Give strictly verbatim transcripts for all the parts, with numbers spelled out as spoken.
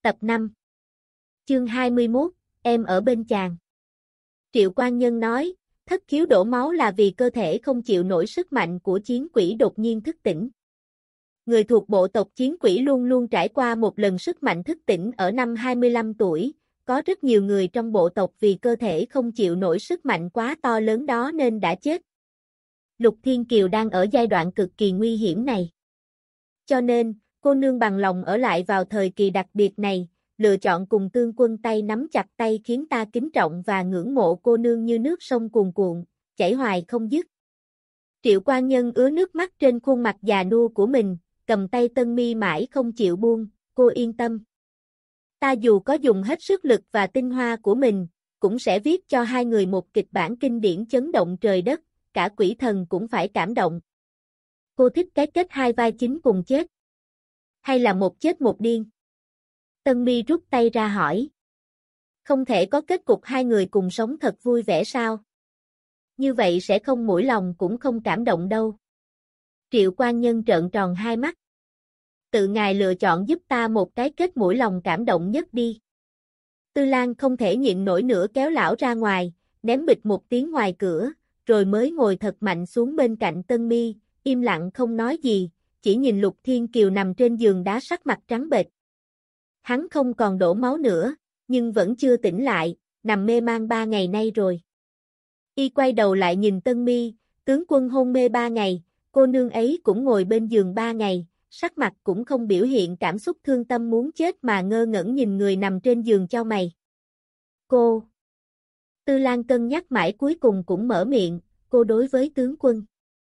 Tập năm. Chương hai mươi mốt, em ở bên chàng. Triệu Quan Nhân nói, thất khiếu đổ máu là vì cơ thể không chịu nổi sức mạnh của chiến quỷ đột nhiên thức tỉnh. Người thuộc bộ tộc chiến quỷ luôn luôn trải qua một lần sức mạnh thức tỉnh ở năm hai mươi lăm tuổi, có rất nhiều người trong bộ tộc vì cơ thể không chịu nổi sức mạnh quá to lớn đó nên đã chết. Lục Thiên Kiều đang ở giai đoạn cực kỳ nguy hiểm này. Cho nên, cô nương bằng lòng ở lại vào thời kỳ đặc biệt này, lựa chọn cùng Tướng Quân tay nắm chặt tay khiến ta kính trọng và ngưỡng mộ cô nương như nước sông cuồn cuộn, chảy hoài không dứt. Triệu Quan Nhân ứa nước mắt trên khuôn mặt già nua của mình, cầm tay Tân Mi mãi không chịu buông, cô yên tâm. Ta dù có dùng hết sức lực và tinh hoa của mình, cũng sẽ viết cho hai người một kịch bản kinh điển chấn động trời đất, cả quỷ thần cũng phải cảm động. Cô thích cái kết hai vai chính cùng chết, hay là một chết một điên? Tân Mi rút tay ra hỏi. Không thể có kết cục hai người cùng sống thật vui vẻ sao? Như vậy sẽ không mũi lòng cũng không cảm động đâu. Triệu Quan Nhân trợn tròn hai mắt. Tự ngài lựa chọn giúp ta một cái kết mũi lòng cảm động nhất đi. Tư Lan không thể nhịn nổi nữa kéo lão ra ngoài, ném bịch một tiếng ngoài cửa, rồi mới ngồi thật mạnh xuống bên cạnh Tân Mi, im lặng không nói gì, chỉ nhìn Lục Thiên Kiều nằm trên giường đá sắc mặt trắng bệch. Hắn không còn đổ máu nữa, nhưng vẫn chưa tỉnh lại, nằm mê man ba ngày nay rồi. Y quay đầu lại nhìn Tân Mi, tướng quân hôn mê ba ngày, cô nương ấy cũng ngồi bên giường ba ngày, sắc mặt cũng không biểu hiện cảm xúc thương tâm muốn chết mà ngơ ngẩn nhìn người nằm trên giường chau mày. Cô. Tư Lan cân nhắc mãi cuối cùng cũng mở miệng, cô đối với tướng quân.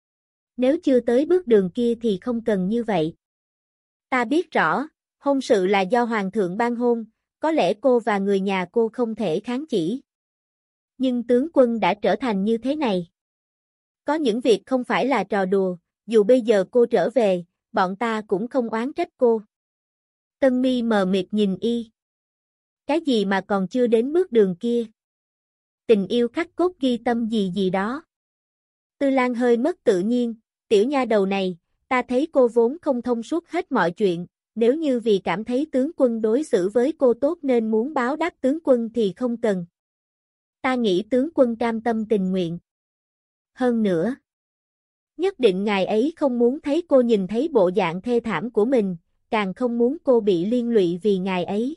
Nếu chưa tới bước đường kia thì không cần như vậy. Ta biết rõ, hôn sự là do hoàng thượng ban hôn, có lẽ cô và người nhà cô không thể kháng chỉ. Nhưng tướng quân đã trở thành như thế này. Có những việc không phải là trò đùa, dù bây giờ cô trở về, bọn ta cũng không oán trách cô. Tân Mi mờ mịt nhìn y. Cái gì mà còn chưa đến bước đường kia? Tình yêu khắc cốt ghi tâm gì gì đó. Tư Lan hơi mất tự nhiên, tiểu nha đầu này, ta thấy cô vốn không thông suốt hết mọi chuyện, nếu như vì cảm thấy tướng quân đối xử với cô tốt nên muốn báo đáp tướng quân thì không cần. Ta nghĩ tướng quân cam tâm tình nguyện. Hơn nữa, nhất định ngài ấy không muốn thấy cô nhìn thấy bộ dạng thê thảm của mình, càng không muốn cô bị liên lụy vì ngài ấy.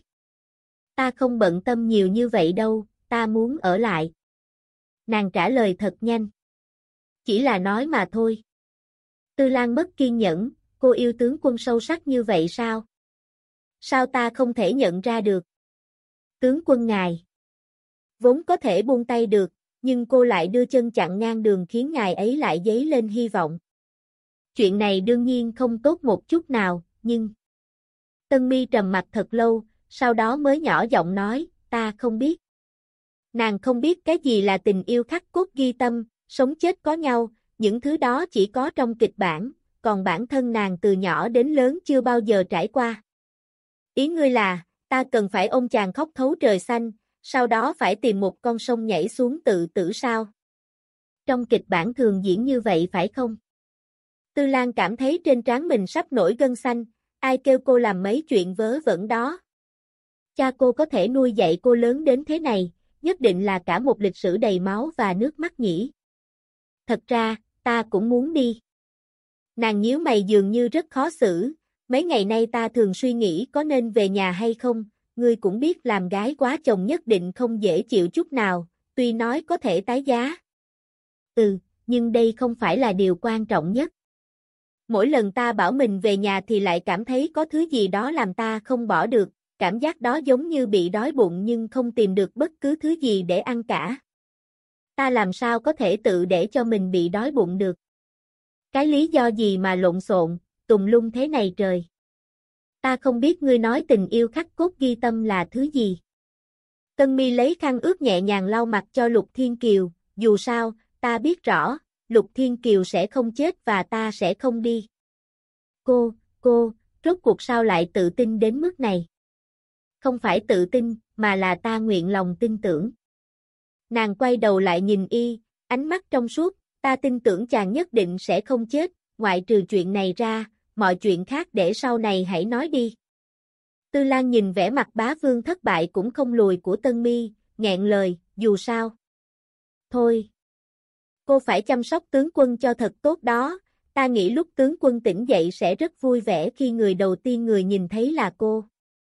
Ta không bận tâm nhiều như vậy đâu, ta muốn ở lại. Nàng trả lời thật nhanh. Chỉ là nói mà thôi. Tư Lan mất kiên nhẫn, cô yêu tướng quân sâu sắc như vậy sao? Sao ta không thể nhận ra được? Tướng quân ngài vốn có thể buông tay được, nhưng cô lại đưa chân chặn ngang đường khiến ngài ấy lại dấy lên hy vọng. Chuyện này đương nhiên không tốt một chút nào, nhưng... Tân Mi trầm mặt thật lâu, sau đó mới nhỏ giọng nói, ta không biết. Nàng không biết cái gì là tình yêu khắc cốt ghi tâm, sống chết có nhau, những thứ đó chỉ có trong kịch bản, còn bản thân nàng từ nhỏ đến lớn chưa bao giờ trải qua. Ý ngươi là, ta cần phải ôm chàng khóc thấu trời xanh, sau đó phải tìm một con sông nhảy xuống tự tử sao? Trong kịch bản thường diễn như vậy phải không? Tư Lan cảm thấy trên trán mình sắp nổi gân xanh, ai kêu cô làm mấy chuyện vớ vẩn đó. Cha cô có thể nuôi dạy cô lớn đến thế này, nhất định là cả một lịch sử đầy máu và nước mắt nhỉ. Thật ra, ta cũng muốn đi. Nàng nhíu mày dường như rất khó xử, mấy ngày nay ta thường suy nghĩ có nên về nhà hay không, ngươi cũng biết làm gái quá chồng nhất định không dễ chịu chút nào, tuy nói có thể tái giá. Ừ, nhưng đây không phải là điều quan trọng nhất. Mỗi lần ta bảo mình về nhà thì lại cảm thấy có thứ gì đó làm ta không bỏ được, cảm giác đó giống như bị đói bụng nhưng không tìm được bất cứ thứ gì để ăn cả. Ta làm sao có thể tự để cho mình bị đói bụng được? Cái lý do gì mà lộn xộn, tùm lum thế này trời? Ta không biết ngươi nói tình yêu khắc cốt ghi tâm là thứ gì. Tân Mi lấy khăn ướt nhẹ nhàng lau mặt cho Lục Thiên Kiều, dù sao, ta biết rõ, Lục Thiên Kiều sẽ không chết và ta sẽ không đi. Cô, cô, rốt cuộc sao lại tự tin đến mức này? Không phải tự tin, mà là ta nguyện lòng tin tưởng. Nàng quay đầu lại nhìn y, ánh mắt trong suốt, ta tin tưởng chàng nhất định sẽ không chết, ngoại trừ chuyện này ra, mọi chuyện khác để sau này hãy nói đi. Tư Lan nhìn vẻ mặt bá vương thất bại cũng không lùi của Tân Mi, nghẹn lời, dù sao. Thôi. Cô phải chăm sóc tướng quân cho thật tốt đó, ta nghĩ lúc tướng quân tỉnh dậy sẽ rất vui vẻ khi người đầu tiên người nhìn thấy là cô.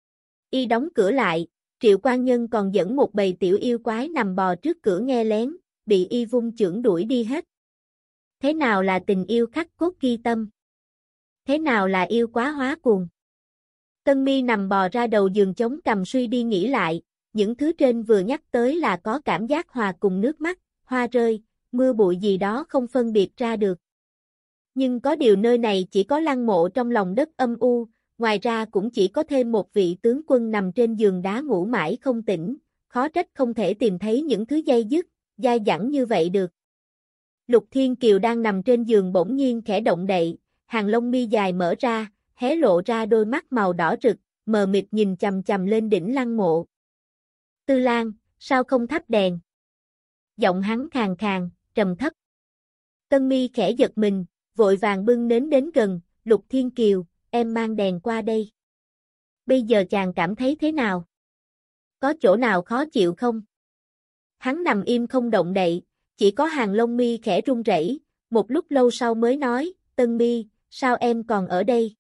Y đóng cửa lại, Triệu Quan Nhân còn dẫn một bầy tiểu yêu quái nằm bò trước cửa nghe lén, bị Y vung chưởng đuổi đi hết. Thế nào là tình yêu khắc cốt ghi tâm? Thế nào là yêu quá hóa cuồng? Tân Mi nằm bò ra đầu giường chống cằm suy đi nghĩ lại, những thứ trên vừa nhắc tới là có cảm giác hòa cùng nước mắt, hoa rơi, mưa bụi gì đó không phân biệt ra được. Nhưng có điều nơi này chỉ có lăng mộ trong lòng đất âm u, ngoài ra cũng chỉ có thêm một vị tướng quân nằm trên giường đá ngủ mãi không tỉnh, khó trách không thể tìm thấy những thứ dây dứt, dai dẳng như vậy được. Lục Thiên Kiều đang nằm trên giường bỗng nhiên khẽ động đậy, hàng lông mi dài mở ra, hé lộ ra đôi mắt màu đỏ rực, mờ mịt nhìn chằm chằm lên đỉnh lăng mộ. Tư Lan, sao không thắp đèn? Giọng hắn khàn khàn, trầm thấp. Tân Mi khẽ giật mình, vội vàng bưng nến đến gần, Lục Thiên Kiều, em mang đèn qua đây. Bây giờ chàng cảm thấy thế nào? Có chỗ nào khó chịu không? Hắn nằm im không động đậy, chỉ có hàng lông mi khẽ run rẩy, một lúc lâu sau mới nói, Tân Mi, sao em còn ở đây?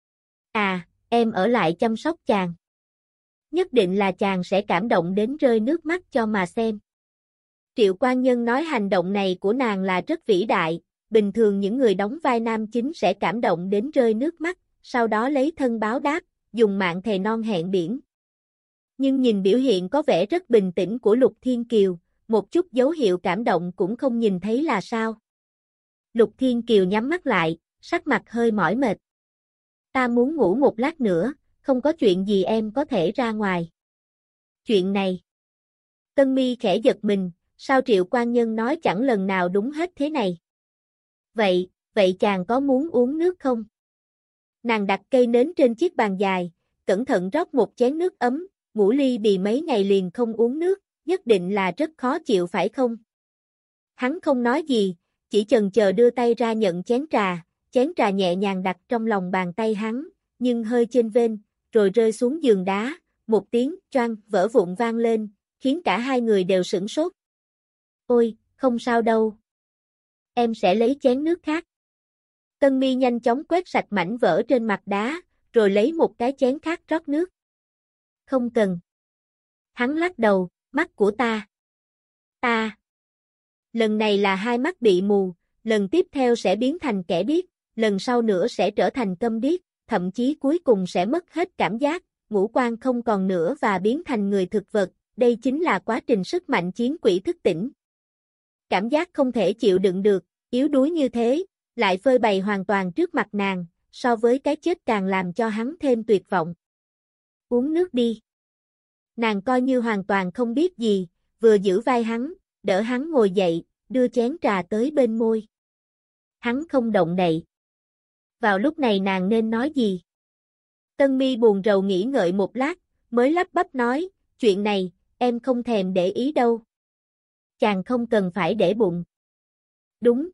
À, em ở lại chăm sóc chàng. Nhất định là chàng sẽ cảm động đến rơi nước mắt cho mà xem. Triệu Quan Nhân nói hành động này của nàng là rất vĩ đại, bình thường những người đóng vai nam chính sẽ cảm động đến rơi nước mắt, sau đó lấy thân báo đáp, dùng mạng thề non hẹn biển. Nhưng nhìn biểu hiện có vẻ rất bình tĩnh của Lục Thiên Kiều, một chút dấu hiệu cảm động cũng không nhìn thấy là sao. Lục Thiên Kiều nhắm mắt lại, sắc mặt hơi mỏi mệt. Ta muốn ngủ một lát nữa, không có chuyện gì em có thể ra ngoài. Chuyện này. Tân Mi khẽ giật mình, sao Triệu Quan Nhân nói chẳng lần nào đúng hết thế này. Vậy, vậy chàng có muốn uống nước không? Nàng đặt cây nến trên chiếc bàn dài, cẩn thận rót một chén nước ấm, ngủ ly bì mấy ngày liền không uống nước, nhất định là rất khó chịu phải không? Hắn không nói gì, chỉ chần chờ đưa tay ra nhận chén trà, chén trà nhẹ nhàng đặt trong lòng bàn tay hắn, nhưng hơi chênh vênh, rồi rơi xuống giường đá, một tiếng choang vỡ vụn vang lên, khiến cả hai người đều sửng sốt. Ôi, không sao đâu. Em sẽ lấy chén nước khác. Tân Mi nhanh chóng quét sạch mảnh vỡ trên mặt đá, rồi lấy một cái chén khác rót nước. Không cần. Hắn lắc đầu, mắt của ta. Ta. Lần này là hai mắt bị mù, lần tiếp theo sẽ biến thành kẻ điếc, lần sau nữa sẽ trở thành câm điếc, thậm chí cuối cùng sẽ mất hết cảm giác, ngũ quan không còn nữa và biến thành người thực vật, đây chính là quá trình sức mạnh chiến quỷ thức tỉnh. Cảm giác không thể chịu đựng được, yếu đuối như thế, lại phơi bày hoàn toàn trước mặt nàng, so với cái chết càng làm cho hắn thêm tuyệt vọng. Uống nước đi. Nàng coi như hoàn toàn không biết gì, vừa giữ vai hắn, đỡ hắn ngồi dậy, đưa chén trà tới bên môi. Hắn không động đậy. Vào lúc này nàng nên nói gì? Tân Mi buồn rầu nghĩ ngợi một lát, mới lắp bắp nói, chuyện này, em không thèm để ý đâu. Chàng không cần phải để bụng. Đúng.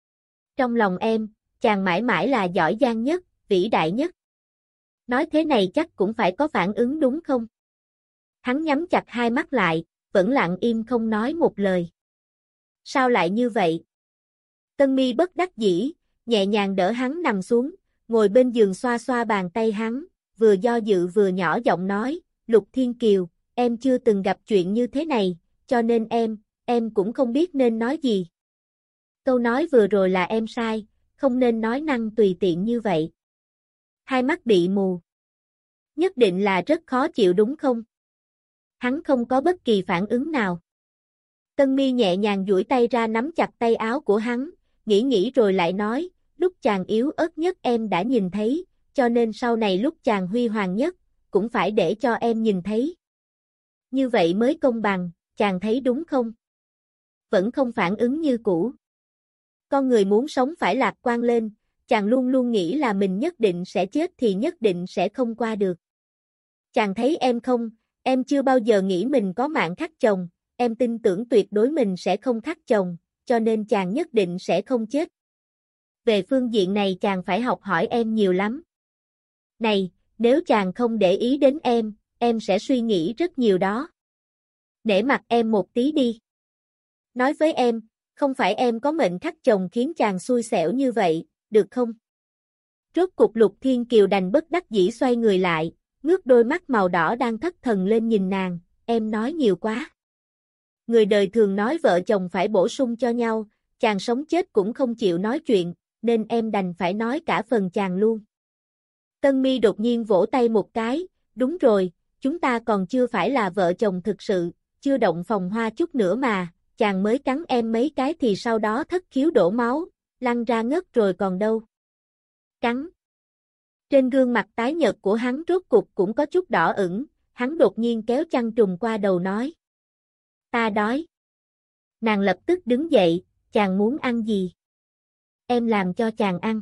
Trong lòng em, chàng mãi mãi là giỏi giang nhất, vĩ đại nhất. Nói thế này chắc cũng phải có phản ứng đúng không? Hắn nhắm chặt hai mắt lại, vẫn lặng im không nói một lời. Sao lại như vậy? Tân Mi bất đắc dĩ, nhẹ nhàng đỡ hắn nằm xuống, ngồi bên giường xoa xoa bàn tay hắn, vừa do dự vừa nhỏ giọng nói, Lục Thiên Kiều, em chưa từng gặp chuyện như thế này, cho nên em, em cũng không biết nên nói gì. Câu nói vừa rồi là em sai, không nên nói năng tùy tiện như vậy. Hai mắt bị mù. Nhất định là rất khó chịu đúng không? Hắn không có bất kỳ phản ứng nào. Tân Mi nhẹ nhàng duỗi tay ra nắm chặt tay áo của hắn, nghĩ nghĩ rồi lại nói, lúc chàng yếu ớt nhất em đã nhìn thấy, cho nên sau này lúc chàng huy hoàng nhất, cũng phải để cho em nhìn thấy. Như vậy mới công bằng, chàng thấy đúng không? Vẫn không phản ứng như cũ. Con người muốn sống phải lạc quan lên, chàng luôn luôn nghĩ là mình nhất định sẽ chết thì nhất định sẽ không qua được. Chàng thấy em không, em chưa bao giờ nghĩ mình có mạng khắc chồng, em tin tưởng tuyệt đối mình sẽ không khắc chồng, cho nên chàng nhất định sẽ không chết. Về phương diện này chàng phải học hỏi em nhiều lắm. Này, nếu chàng không để ý đến em, em sẽ suy nghĩ rất nhiều đó. Nể mặt em một tí đi. Nói với em, không phải em có mệnh khắc chồng khiến chàng xui xẻo như vậy, được không? Rốt cục Lục Thiên Kiều đành bất đắc dĩ xoay người lại, ngước đôi mắt màu đỏ đang thất thần lên nhìn nàng, em nói nhiều quá. Người đời thường nói vợ chồng phải bổ sung cho nhau, chàng sống chết cũng không chịu nói chuyện, nên em đành phải nói cả phần chàng luôn. Tân Mi đột nhiên vỗ tay một cái, đúng rồi, chúng ta còn chưa phải là vợ chồng thực sự, chưa động phòng hoa chút nữa mà, chàng mới cắn em mấy cái thì sau đó thất khiếu đổ máu, lăn ra ngất rồi còn đâu. Cắn. Trên gương mặt tái nhợt của hắn rốt cục cũng có chút đỏ ửng, hắn đột nhiên kéo chăn trùm qua đầu nói. Ta đói. Nàng lập tức đứng dậy, chàng muốn ăn gì? Em làm cho chàng ăn.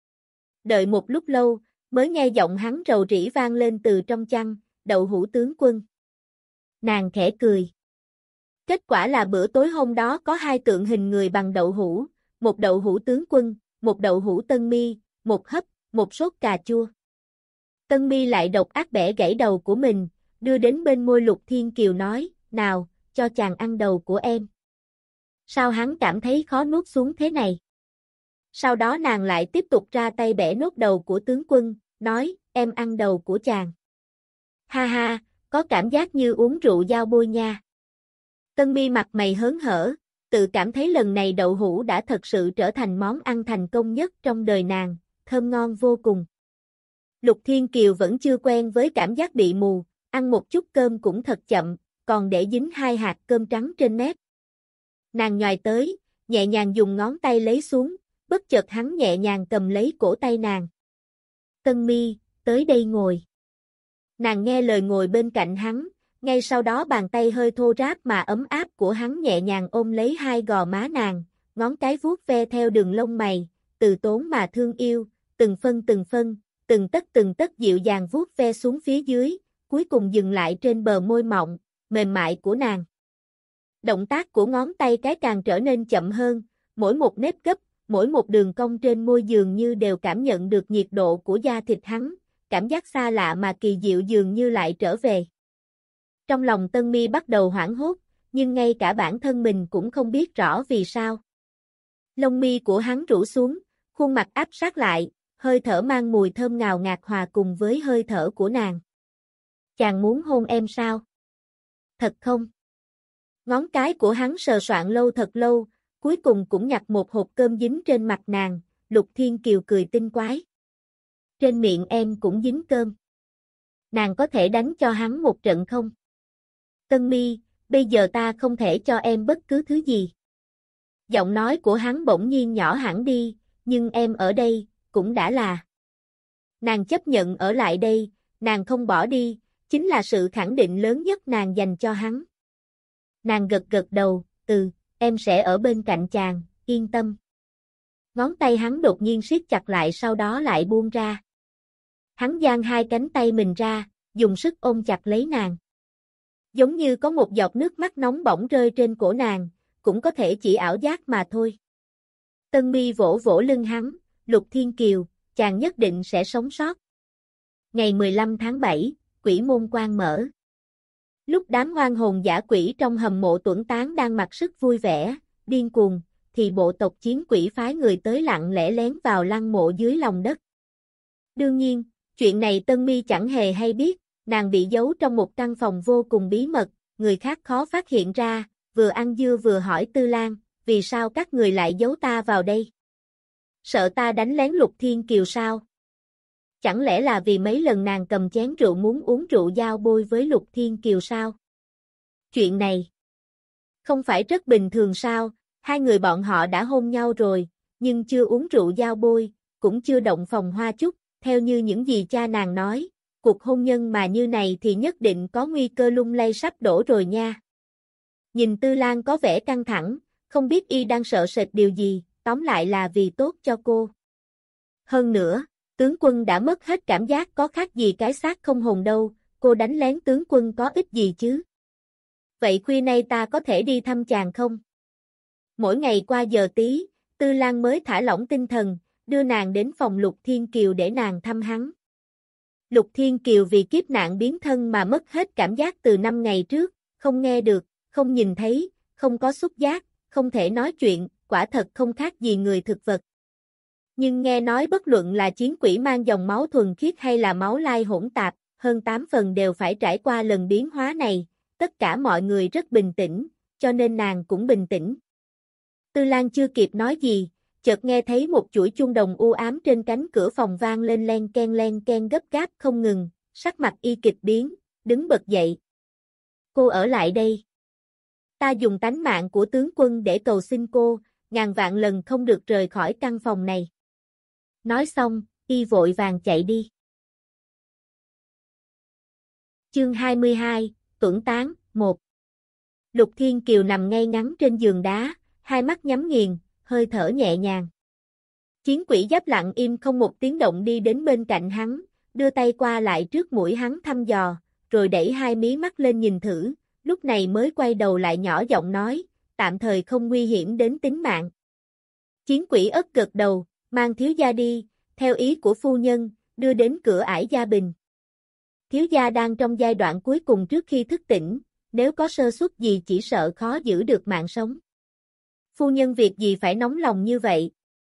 Đợi một lúc lâu, mới nghe giọng hắn rầu rĩ vang lên từ trong chăn, đậu hũ tướng quân. Nàng khẽ cười. Kết quả là bữa tối hôm đó có hai tượng hình người bằng đậu hũ, một đậu hũ tướng quân, một đậu hũ Tân Mi, một hấp, một sốt cà chua. Tân Mi lại độc ác bẻ gãy đầu của mình, đưa đến bên môi Lục Thiên Kiều nói, nào, cho chàng ăn đầu của em. Sao hắn cảm thấy khó nuốt xuống thế này? Sau đó nàng lại tiếp tục ra tay bẻ nốt đầu của tướng quân, nói, em ăn đầu của chàng. Ha ha, có cảm giác như uống rượu dao bôi nha. Tân Mi mặt mày hớn hở, tự cảm thấy lần này đậu hũ đã thật sự trở thành món ăn thành công nhất trong đời nàng, thơm ngon vô cùng. Lục Thiên Kiều vẫn chưa quen với cảm giác bị mù, ăn một chút cơm cũng thật chậm, còn để dính hai hạt cơm trắng trên mép. Nàng nhoài tới, nhẹ nhàng dùng ngón tay lấy xuống, bất chợt hắn nhẹ nhàng cầm lấy cổ tay nàng. Tân Mi, tới đây ngồi. Nàng nghe lời ngồi bên cạnh hắn, ngay sau đó bàn tay hơi thô ráp mà ấm áp của hắn nhẹ nhàng ôm lấy hai gò má nàng, ngón cái vuốt ve theo đường lông mày, từ tốn mà thương yêu, từng phân từng phân, từng tấc từng tấc dịu dàng vuốt ve xuống phía dưới, cuối cùng dừng lại trên bờ môi mọng, mềm mại của nàng. Động tác của ngón tay cái càng trở nên chậm hơn, mỗi một nếp gấp, mỗi một đường cong trên môi dường như đều cảm nhận được nhiệt độ của da thịt hắn, cảm giác xa lạ mà kỳ diệu dường như lại trở về. Trong lòng Tân Mi bắt đầu hoảng hốt, nhưng ngay cả bản thân mình cũng không biết rõ vì sao. Lông mi của hắn rũ xuống, khuôn mặt áp sát lại, hơi thở mang mùi thơm ngào ngạt hòa cùng với hơi thở của nàng. Chàng muốn hôn em sao? Thật không? Ngón cái của hắn sờ soạn lâu thật lâu, cuối cùng cũng nhặt một hộp cơm dính trên mặt nàng, Lục Thiên Kiều cười tinh quái. Trên miệng em cũng dính cơm. Nàng có thể đánh cho hắn một trận không? Tân Mi, bây giờ ta không thể cho em bất cứ thứ gì. Giọng nói của hắn bỗng nhiên nhỏ hẳn đi, nhưng em ở đây, cũng đã là. Nàng chấp nhận ở lại đây, nàng không bỏ đi, chính là sự khẳng định lớn nhất nàng dành cho hắn. Nàng gật gật đầu, ừ, em sẽ ở bên cạnh chàng, yên tâm. Ngón tay hắn đột nhiên siết chặt lại sau đó lại buông ra. Hắn giang hai cánh tay mình ra, dùng sức ôm chặt lấy nàng. Giống như có một giọt nước mắt nóng bỏng rơi trên cổ nàng, cũng có thể chỉ ảo giác mà thôi. Tân Mi vỗ vỗ lưng hắn, Lục Thiên Kiều, chàng nhất định sẽ sống sót. Ngày mười lăm tháng bảy, quỷ môn quan mở. Lúc đám oan hồn dã quỷ trong hầm mộ Tuẩn Tán đang mặc sức vui vẻ, điên cuồng, thì bộ tộc chiến quỷ phái người tới lặng lẽ lén vào lăng mộ dưới lòng đất. Đương nhiên, chuyện này Tân Mi chẳng hề hay biết, nàng bị giấu trong một căn phòng vô cùng bí mật, người khác khó phát hiện ra, vừa ăn dưa vừa hỏi Tư Lan, vì sao các người lại giấu ta vào đây? Sợ ta đánh lén Lục Thiên Kiều sao? Chẳng lẽ là vì mấy lần nàng cầm chén rượu muốn uống rượu giao bôi với Lục Thiên Kiều sao? Chuyện này không phải rất bình thường sao? Hai người bọn họ đã hôn nhau rồi, nhưng chưa uống rượu giao bôi, cũng chưa động phòng hoa chút, theo như những gì cha nàng nói, cuộc hôn nhân mà như này thì nhất định có nguy cơ lung lay sắp đổ rồi nha. Nhìn Tư Lan có vẻ căng thẳng, không biết y đang sợ sệt điều gì, tóm lại là vì tốt cho cô. Hơn nữa, tướng quân đã mất hết cảm giác có khác gì cái xác không hồn đâu, cô đánh lén tướng quân có ích gì chứ? Vậy khuya nay ta có thể đi thăm chàng không? Mỗi ngày qua giờ tí, Tư Lan mới thả lỏng tinh thần, đưa nàng đến phòng Lục Thiên Kiều để nàng thăm hắn. Lục Thiên Kiều vì kiếp nạn biến thân mà mất hết cảm giác từ năm ngày trước, không nghe được, không nhìn thấy, không có xúc giác, không thể nói chuyện, quả thật không khác gì người thực vật. Nhưng nghe nói bất luận là chiến quỷ mang dòng máu thuần khiết hay là máu lai hỗn tạp, hơn tám phần đều phải trải qua lần biến hóa này, tất cả mọi người rất bình tĩnh, cho nên nàng cũng bình tĩnh. Tư Lan chưa kịp nói gì, chợt nghe thấy một chuỗi chuông đồng u ám trên cánh cửa phòng vang lên len ken len ken gấp gáp không ngừng, sắc mặt y kịch biến, đứng bật dậy. Cô ở lại đây. Ta dùng tánh mạng của tướng quân để cầu xin cô, ngàn vạn lần không được rời khỏi căn phòng này. Nói xong, y vội vàng chạy đi. Chương hai mươi hai, Tuẩn Tán, một. Lục Thiên Kiều nằm ngay ngắn trên giường đá, hai mắt nhắm nghiền, hơi thở nhẹ nhàng. Chiến quỷ giáp lặng im không một tiếng động đi đến bên cạnh hắn, đưa tay qua lại trước mũi hắn thăm dò, rồi đẩy hai mí mắt lên nhìn thử, lúc này mới quay đầu lại nhỏ giọng nói, tạm thời không nguy hiểm đến tính mạng. Chiến quỷ ất gật đầu, mang thiếu gia đi, theo ý của phu nhân, đưa đến cửa ải gia bình. Thiếu gia đang trong giai đoạn cuối cùng trước khi thức tỉnh, nếu có sơ suất gì chỉ sợ khó giữ được mạng sống. Phu nhân việc gì phải nóng lòng như vậy?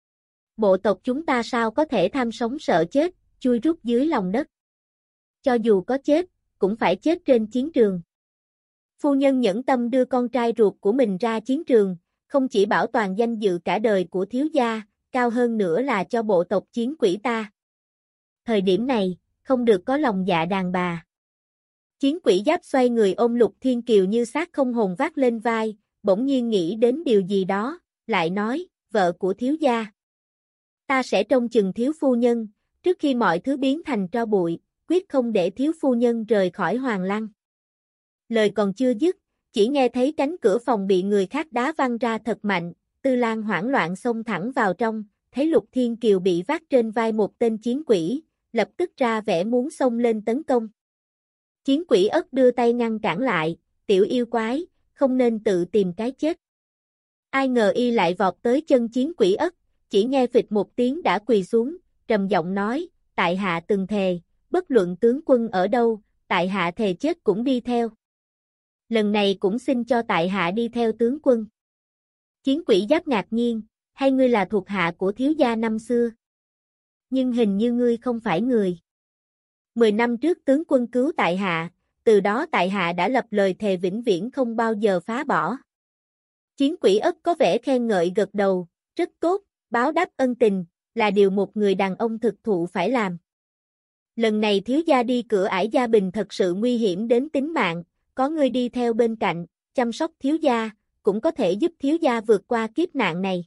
Bộ tộc chúng ta sao có thể tham sống sợ chết, chui rút dưới lòng đất. Cho dù có chết, cũng phải chết trên chiến trường. Phu nhân nhẫn tâm đưa con trai ruột của mình ra chiến trường, không chỉ bảo toàn danh dự cả đời của thiếu gia, cao hơn nữa là cho bộ tộc chiến quỷ ta. Thời điểm này, không được có lòng dạ đàn bà. Chiến quỷ giáp xoay người ôm Lục Thiên Kiều như xác không hồn vác lên vai, bỗng nhiên nghĩ đến điều gì đó, lại nói, vợ của thiếu gia. Ta sẽ trông chừng thiếu phu nhân, trước khi mọi thứ biến thành tro bụi, quyết không để thiếu phu nhân rời khỏi Hoàng Lăng. Lời còn chưa dứt, chỉ nghe thấy cánh cửa phòng bị người khác đá văng ra thật mạnh, Tư Lan hoảng loạn xông thẳng vào trong, thấy Lục Thiên Kiều bị vác trên vai một tên chiến quỷ, lập tức ra vẻ muốn xông lên tấn công. Chiến quỷ ất đưa tay ngăn cản lại, tiểu yêu quái, không nên tự tìm cái chết. Ai ngờ y lại vọt tới chân chiến quỷ ất, chỉ nghe phịch một tiếng đã quỳ xuống, trầm giọng nói, tại hạ từng thề, bất luận tướng quân ở đâu, tại hạ thề chết cũng đi theo. Lần này cũng xin cho tại hạ đi theo tướng quân. Chiến quỷ giáp ngạc nhiên, hay ngươi là thuộc hạ của thiếu gia năm xưa? Nhưng hình như ngươi không phải người. Mười năm trước tướng quân cứu tại hạ, từ đó tại hạ đã lập lời thề vĩnh viễn không bao giờ phá bỏ. Chiến quỷ ất có vẻ khen ngợi gật đầu, rất tốt, báo đáp ân tình, là điều một người đàn ông thực thụ phải làm. Lần này thiếu gia đi cửa ải gia bình thật sự nguy hiểm đến tính mạng, có ngươi đi theo bên cạnh, chăm sóc thiếu gia, cũng có thể giúp thiếu gia vượt qua kiếp nạn này.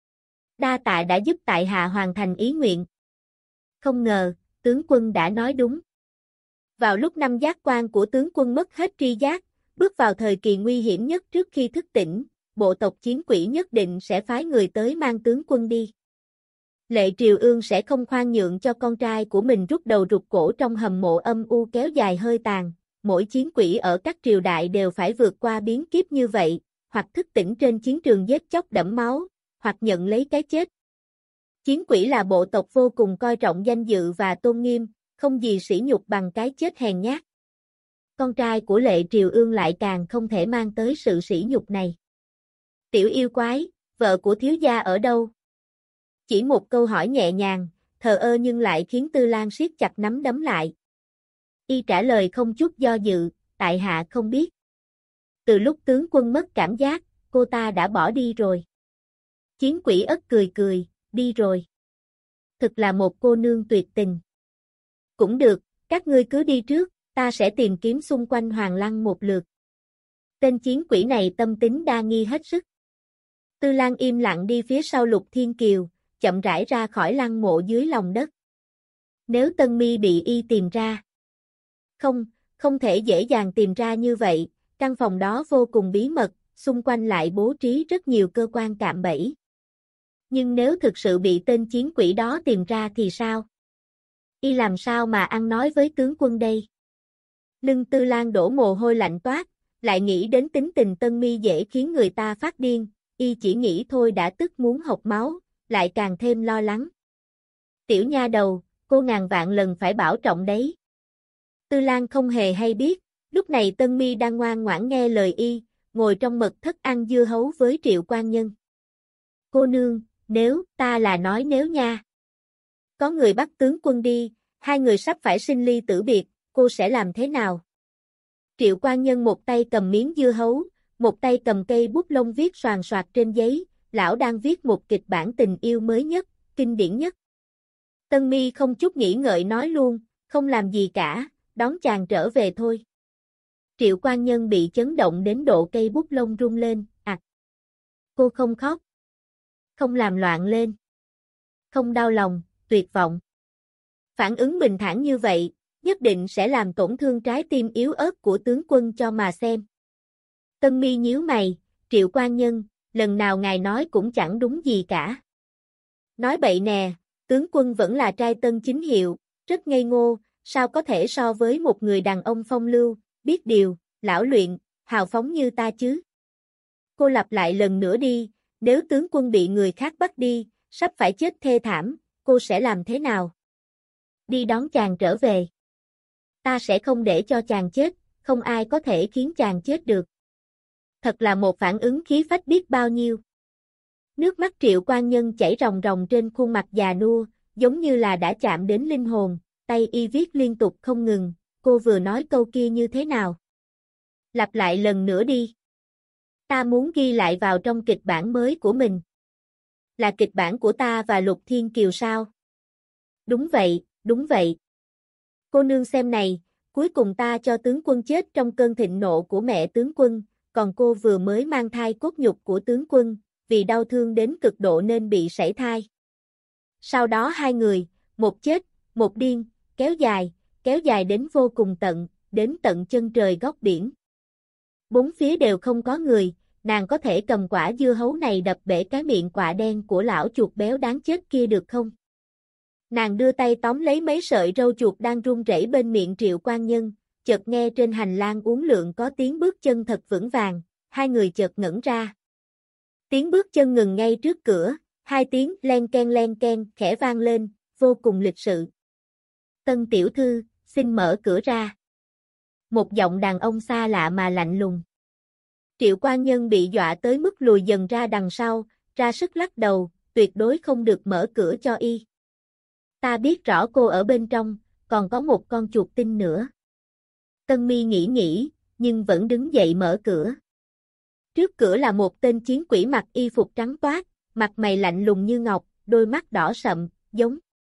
Đa tạ đã giúp tại hạ hoàn thành ý nguyện. Không ngờ, tướng quân đã nói đúng. Vào lúc năm giác quan của tướng quân mất hết tri giác, bước vào thời kỳ nguy hiểm nhất trước khi thức tỉnh, bộ tộc chiến quỷ nhất định sẽ phái người tới mang tướng quân đi. Lệ Triều Ương sẽ không khoan nhượng cho con trai của mình rút đầu rụt cổ trong hầm mộ âm u kéo dài hơi tàn. Mỗi chiến quỷ ở các triều đại đều phải vượt qua biến kiếp như vậy, hoặc thức tỉnh trên chiến trường giết chóc đẫm máu, hoặc nhận lấy cái chết. Chiến quỷ là bộ tộc vô cùng coi trọng danh dự và tôn nghiêm, không gì sỉ nhục bằng cái chết hèn nhát. Con trai của Lệ Triều Ương lại càng không thể mang tới sự sỉ nhục này. Tiểu yêu quái, vợ của thiếu gia ở đâu? Chỉ một câu hỏi nhẹ nhàng, thờ ơ nhưng lại khiến Tư Lan siết chặt nắm đấm lại. Y trả lời không chút do dự, tại hạ không biết. Từ lúc tướng quân mất cảm giác, cô ta đã bỏ đi rồi. Chiến quỷ ất cười cười, đi rồi. Thực là một cô nương tuyệt tình. Cũng được, các ngươi cứ đi trước, ta sẽ tìm kiếm xung quanh Hoàng Lăng một lượt. Tên chiến quỷ này tâm tính đa nghi hết sức. Tư Lan im lặng đi phía sau Lục Thiên Kiều, chậm rãi ra khỏi lăng mộ dưới lòng đất. Nếu Tân Mi bị y tìm ra, Không, không thể dễ dàng tìm ra như vậy, căn phòng đó vô cùng bí mật, xung quanh lại bố trí rất nhiều cơ quan cạm bẫy. Nhưng nếu thực sự bị tên chiến quỷ đó tìm ra thì sao? Y làm sao mà ăn nói với tướng quân đây? Lưng Tư Lan đổ mồ hôi lạnh toát, lại nghĩ đến tính tình Tân Mi dễ khiến người ta phát điên, y chỉ nghĩ thôi đã tức muốn hộc máu, lại càng thêm lo lắng. Tiểu nha đầu, cô ngàn vạn lần phải bảo trọng đấy. Tư Lan không hề hay biết, lúc này Tân Mi đang ngoan ngoãn nghe lời y, ngồi trong mật thất ăn dưa hấu với Triệu Quan Nhân. Cô nương, nếu, ta là nói nếu nha. Có người bắt tướng quân đi, hai người sắp phải sinh ly tử biệt, cô sẽ làm thế nào? Triệu Quan Nhân một tay cầm miếng dưa hấu, một tay cầm cây bút lông viết soàn soạt trên giấy, lão đang viết một kịch bản tình yêu mới nhất, kinh điển nhất. Tân Mi không chút nghĩ ngợi nói luôn, không làm gì cả, đón chàng trở về thôi. Triệu Quan Nhân bị chấn động đến độ cây bút lông rung lên, ạt. À, cô không khóc, không làm loạn lên, không đau lòng, tuyệt vọng. Phản ứng bình thản như vậy, nhất định sẽ làm tổn thương trái tim yếu ớt của tướng quân cho mà xem. Tân Mi nhíu mày, Triệu Quan Nhân, lần nào ngài nói cũng chẳng đúng gì cả. Nói bậy nè, tướng quân vẫn là trai tân chính hiệu, rất ngây ngô, sao có thể so với một người đàn ông phong lưu, biết điều, lão luyện, hào phóng như ta chứ. Cô lặp lại lần nữa đi, nếu tướng quân bị người khác bắt đi, sắp phải chết thê thảm, cô sẽ làm thế nào? Đi đón chàng trở về. Ta sẽ không để cho chàng chết, không ai có thể khiến chàng chết được. Thật là một phản ứng khí phách biết bao nhiêu. Nước mắt Triệu Quan Nhân chảy ròng ròng trên khuôn mặt già nua, giống như là đã chạm đến linh hồn, tay y viết liên tục không ngừng, cô vừa nói câu kia như thế nào? Lặp lại lần nữa đi. Ta muốn ghi lại vào trong kịch bản mới của mình. Là kịch bản của ta và Lục Thiên Kiều sao? Đúng vậy, đúng vậy. Cô nương xem này, cuối cùng ta cho tướng quân chết trong cơn thịnh nộ của mẹ tướng quân, còn cô vừa mới mang thai cốt nhục của tướng quân, vì đau thương đến cực độ nên bị sảy thai. Sau đó hai người, một chết, một điên, kéo dài, kéo dài đến vô cùng tận, đến tận chân trời góc biển. Bốn phía đều không có người, nàng có thể cầm quả dưa hấu này đập bể cái miệng quạ đen của lão chuột béo đáng chết kia được không? Nàng đưa tay tóm lấy mấy sợi râu chuột đang run rẩy bên miệng Triệu Quan Nhân, chợt nghe trên hành lang uốn lượn có tiếng bước chân thật vững vàng, hai người chợt ngẩn ra. Tiếng bước chân ngừng ngay trước cửa, hai tiếng len ken len ken khẽ vang lên, vô cùng lịch sự. Tân tiểu thư, xin mở cửa ra. Một giọng đàn ông xa lạ mà lạnh lùng. Triệu Quan Nhân bị dọa tới mức lùi dần ra đằng sau, ra sức lắc đầu, tuyệt đối không được mở cửa cho y. Ta biết rõ cô ở bên trong, còn có một con chuột tinh nữa. Tân Mi nghĩ nghĩ, nhưng vẫn đứng dậy mở cửa. Trước cửa là một tên chiến quỷ mặc y phục trắng toát, mặt mày lạnh lùng như ngọc, đôi mắt đỏ sậm, giống.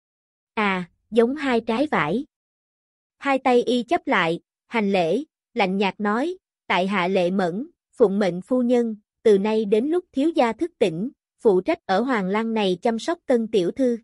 À, giống hai trái vải. Hai tay y chắp lại, hành lễ, lạnh nhạt nói, tại hạ Lệ Mẫn, phụng mệnh phu nhân, từ nay đến lúc thiếu gia thức tỉnh, phụ trách ở Hoàng Lăng này chăm sóc Tân tiểu thư.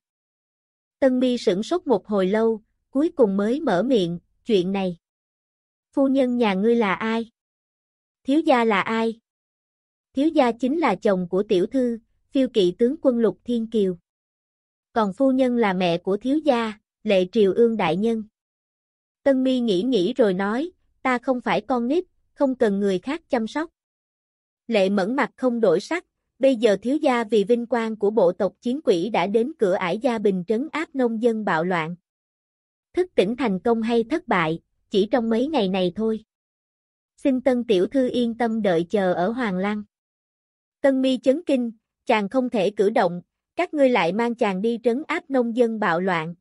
Tân Mi sửng sốt một hồi lâu, cuối cùng mới mở miệng, chuyện này. Phu nhân nhà ngươi là ai? Thiếu gia là ai? Thiếu gia chính là chồng của tiểu thư, phiêu kỵ tướng quân Lục Thiên Kiều. Còn phu nhân là mẹ của thiếu gia, Lệ Triều Ương đại nhân. Tân Mi nghĩ nghĩ rồi nói, ta không phải con nít, không cần người khác chăm sóc. Lệ Mẫn mặt không đổi sắc, bây giờ thiếu gia vì vinh quang của bộ tộc chiến quỷ đã đến cửa ải Gia Bình trấn áp nông dân bạo loạn. Thức tỉnh thành công hay thất bại, chỉ trong mấy ngày này thôi. Xin Tân tiểu thư yên tâm đợi chờ ở Hoàng Lăng. Tân Mi chấn kinh, chàng không thể cử động, các ngươi lại mang chàng đi trấn áp nông dân bạo loạn.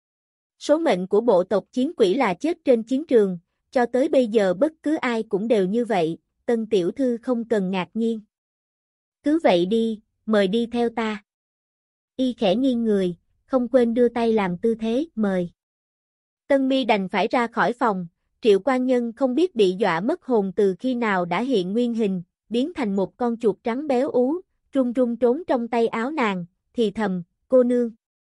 Số mệnh của bộ tộc chiến quỷ là chết trên chiến trường, cho tới bây giờ bất cứ ai cũng đều như vậy, Tân tiểu thư không cần ngạc nhiên. Cứ vậy đi, mời đi theo ta. Y khẽ nghiêng người, không quên đưa tay làm tư thế, mời. Tân Mi đành phải ra khỏi phòng, Triệu Quan Nhân không biết bị dọa mất hồn từ khi nào đã hiện nguyên hình, biến thành một con chuột trắng béo ú, run run trốn trong tay áo nàng, thì thầm, cô nương.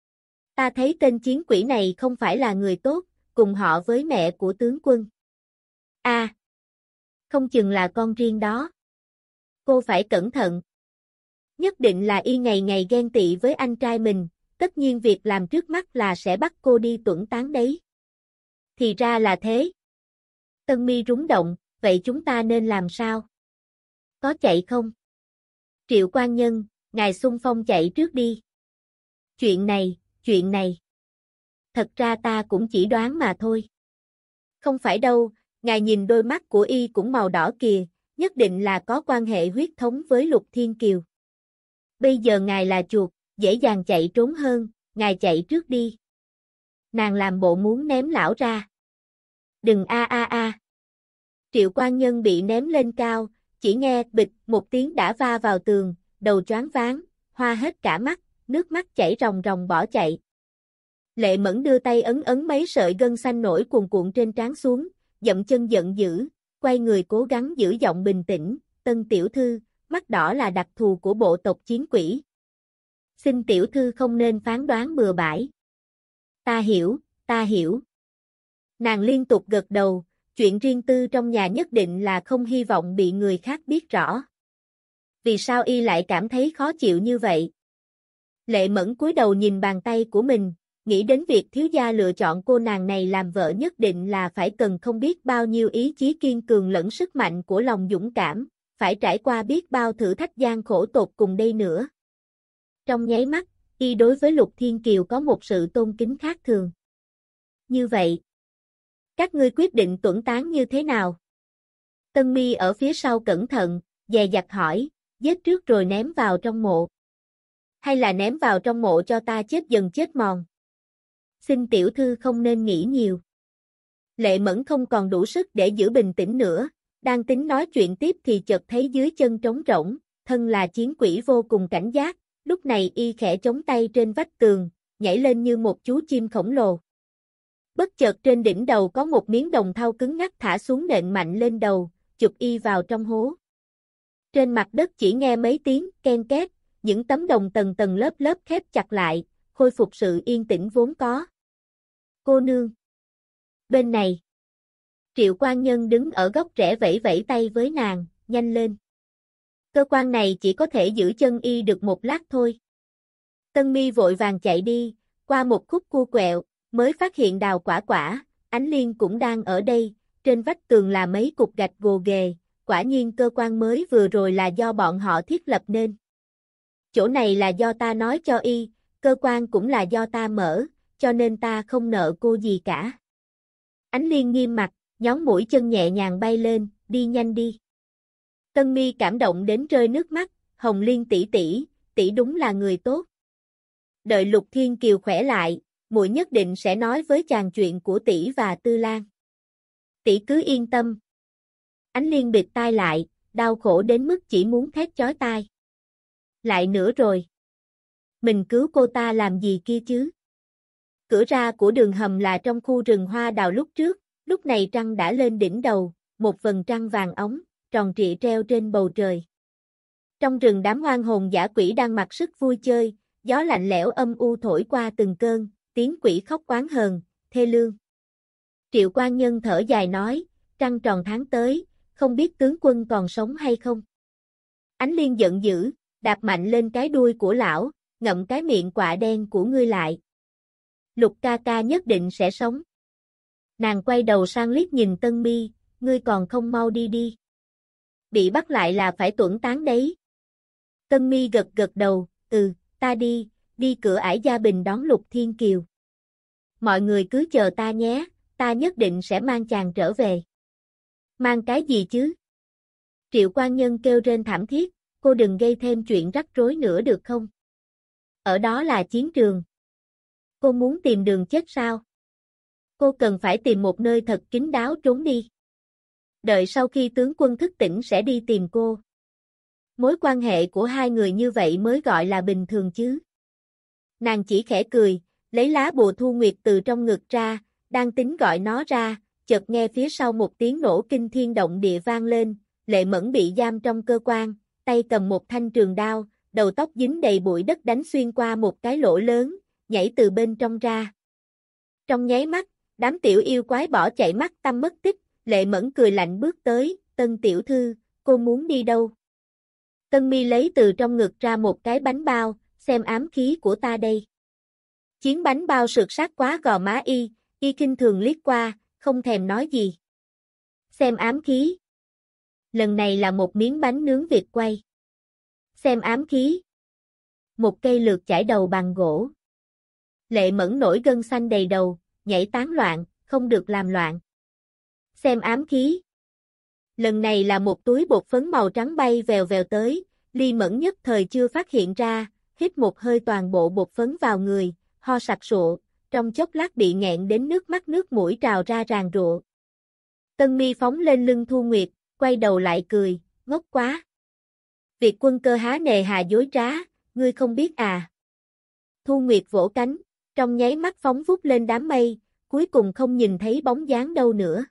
Ta thấy tên chiến quỷ này không phải là người tốt, cùng họ với mẹ của tướng quân. A, à, không chừng là con riêng đó. Cô phải cẩn thận. Nhất định là y ngày ngày ghen tị với anh trai mình, tất nhiên việc làm trước mắt là sẽ bắt cô đi tuẫn tán đấy. Thì ra là thế. Tân Mi rúng động, vậy chúng ta nên làm sao? Có chạy không? Triệu Quan Nhân, ngài xung phong chạy trước đi. Chuyện này, chuyện này. Thật ra ta cũng chỉ đoán mà thôi. Không phải đâu, ngài nhìn đôi mắt của y cũng màu đỏ kìa, nhất định là có quan hệ huyết thống với Lục Thiên Kiều. Bây giờ ngài là chuột, dễ dàng chạy trốn hơn, ngài chạy trước đi. Nàng làm bộ muốn ném lão ra. Đừng a a a. Triệu Quan Nhân bị ném lên cao, chỉ nghe bịch một tiếng đã va vào tường, đầu choáng váng, hoa hết cả mắt, nước mắt chảy ròng ròng bỏ chạy. Lệ Mẫn đưa tay ấn ấn mấy sợi gân xanh nổi cuồn cuộn trên trán xuống, dậm chân giận dữ, quay người cố gắng giữ giọng bình tĩnh, Tân tiểu thư, mắt đỏ là đặc thù của bộ tộc chiến quỷ. Xin tiểu thư không nên phán đoán bừa bãi. Ta hiểu, ta hiểu. Nàng liên tục gật đầu, chuyện riêng tư trong nhà nhất định là không hy vọng bị người khác biết rõ. Vì sao y lại cảm thấy khó chịu như vậy? Lệ Mẫn cúi đầu nhìn bàn tay của mình, nghĩ đến việc thiếu gia lựa chọn cô nàng này làm vợ nhất định là phải cần không biết bao nhiêu ý chí kiên cường lẫn sức mạnh của lòng dũng cảm, phải trải qua biết bao thử thách gian khổ tột cùng đây nữa. Trong nháy mắt, y đối với Lục Thiên Kiều có một sự tôn kính khác thường. Như vậy, các ngươi quyết định tuẫn tán như thế nào? Tân Mi ở phía sau cẩn thận, dè dặt hỏi, giết trước rồi ném vào trong mộ. Hay là ném vào trong mộ cho ta chết dần chết mòn? Xin tiểu thư không nên nghĩ nhiều. Lệ Mẫn không còn đủ sức để giữ bình tĩnh nữa, đang tính nói chuyện tiếp thì chợt thấy dưới chân trống rỗng, thân là chiến quỷ vô cùng cảnh giác, lúc này y khẽ chống tay trên vách tường, nhảy lên như một chú chim khổng lồ. Bất chợt trên đỉnh đầu có một miếng đồng thau cứng ngắc thả xuống nện mạnh lên đầu, chụp y vào trong hố. Trên mặt đất chỉ nghe mấy tiếng ken két, những tấm đồng tầng tầng lớp lớp khép chặt lại, khôi phục sự yên tĩnh vốn có. Cô nương. Bên này. Triệu Quan Nhân đứng ở góc rẽ vẫy vẫy tay với nàng, nhanh lên. Cơ quan này chỉ có thể giữ chân y được một lát thôi. Tân Mi vội vàng chạy đi, qua một khúc cua quẹo, mới phát hiện Đào Quả Quả, Ánh Liên cũng đang ở đây, trên vách tường là mấy cục gạch gồ ghề, quả nhiên cơ quan mới vừa rồi là do bọn họ thiết lập nên. Chỗ này là do ta nói cho y, cơ quan cũng là do ta mở, cho nên ta không nợ cô gì cả. Ánh Liên nghiêm mặt, nhón mũi chân nhẹ nhàng bay lên, đi nhanh đi. Tân Mi cảm động đến rơi nước mắt, Hồng Liên tỷ tỷ, tỷ đúng là người tốt. Đợi Lục Thiên Kiều khỏe lại, muội nhất định sẽ nói với chàng chuyện của tỷ và Tư Lan. Tỷ cứ yên tâm. Ánh Liên bịt tai lại, đau khổ đến mức chỉ muốn thét chói tai. Lại nữa rồi. Mình cứu cô ta làm gì kia chứ? Cửa ra của đường hầm là trong khu rừng hoa đào lúc trước, lúc này trăng đã lên đỉnh đầu, một vầng trăng vàng óng, tròn trịa treo trên bầu trời. Trong rừng đám hoang hồn dã quỷ đang mặc sức vui chơi, gió lạnh lẽo âm u thổi qua từng cơn, tiếng quỷ khóc oán hờn, thê lương. Triệu Quan Nhân thở dài nói, trăng tròn tháng tới, không biết tướng quân còn sống hay không. Ánh Liên giận dữ, đạp mạnh lên cái đuôi của lão, ngậm cái miệng quạ đen của ngươi lại. Lục ca ca nhất định sẽ sống. Nàng quay đầu sang liếc nhìn Tân Mi, ngươi còn không mau đi đi. Bị bắt lại là phải tuẫn tán đấy. Tân Mi gật gật đầu, ừ, ta đi, đi cửa ải Gia Bình đón Lục Thiên Kiều. Mọi người cứ chờ ta nhé, ta nhất định sẽ mang chàng trở về. Mang cái gì chứ? Triệu Quan Nhân kêu rên thảm thiết, cô đừng gây thêm chuyện rắc rối nữa được không? Ở đó là chiến trường. Cô muốn tìm đường chết sao? Cô cần phải tìm một nơi thật kín đáo trốn đi. Đợi sau khi tướng quân thức tỉnh sẽ đi tìm cô. Mối quan hệ của hai người như vậy mới gọi là bình thường chứ. Nàng chỉ khẽ cười, lấy lá bùa thu nguyệt từ trong ngực ra, đang tính gọi nó ra, chợt nghe phía sau một tiếng nổ kinh thiên động địa vang lên, Lệ Mẫn bị giam trong cơ quan, tay cầm một thanh trường đao, đầu tóc dính đầy bụi đất đánh xuyên qua một cái lỗ lớn, nhảy từ bên trong ra. Trong nháy mắt, đám tiểu yêu quái bỏ chạy mất tăm mất tích, Lệ Mẫn cười lạnh bước tới, Tân tiểu thư, cô muốn đi đâu? Tân Mi lấy từ trong ngực ra một cái bánh bao, xem ám khí của ta đây. Chiến bánh bao sượt sát quá gò má y, y khinh thường liếc qua, không thèm nói gì. Xem ám khí. Lần này là một miếng bánh nướng vịt quay. Xem ám khí. Một cây lược chải đầu bằng gỗ. Lệ Mẫn nổi gân xanh đầy đầu, nhảy tán loạn, không được làm loạn. Xem ám khí. Lần này là một túi bột phấn màu trắng bay vèo vèo tới, Ly Mẫn nhất thời chưa phát hiện ra, hít một hơi toàn bộ bột phấn vào người, ho sặc sụa, trong chốc lát bị nghẹn đến nước mắt nước mũi trào ra ràng rụa. Tân Mi phóng lên lưng Thu Nguyệt, quay đầu lại cười, ngốc quá. Việt Quân Cơ há nề hà dối trá, ngươi không biết à. Thu Nguyệt vỗ cánh, trong nháy mắt phóng vút lên đám mây, cuối cùng không nhìn thấy bóng dáng đâu nữa.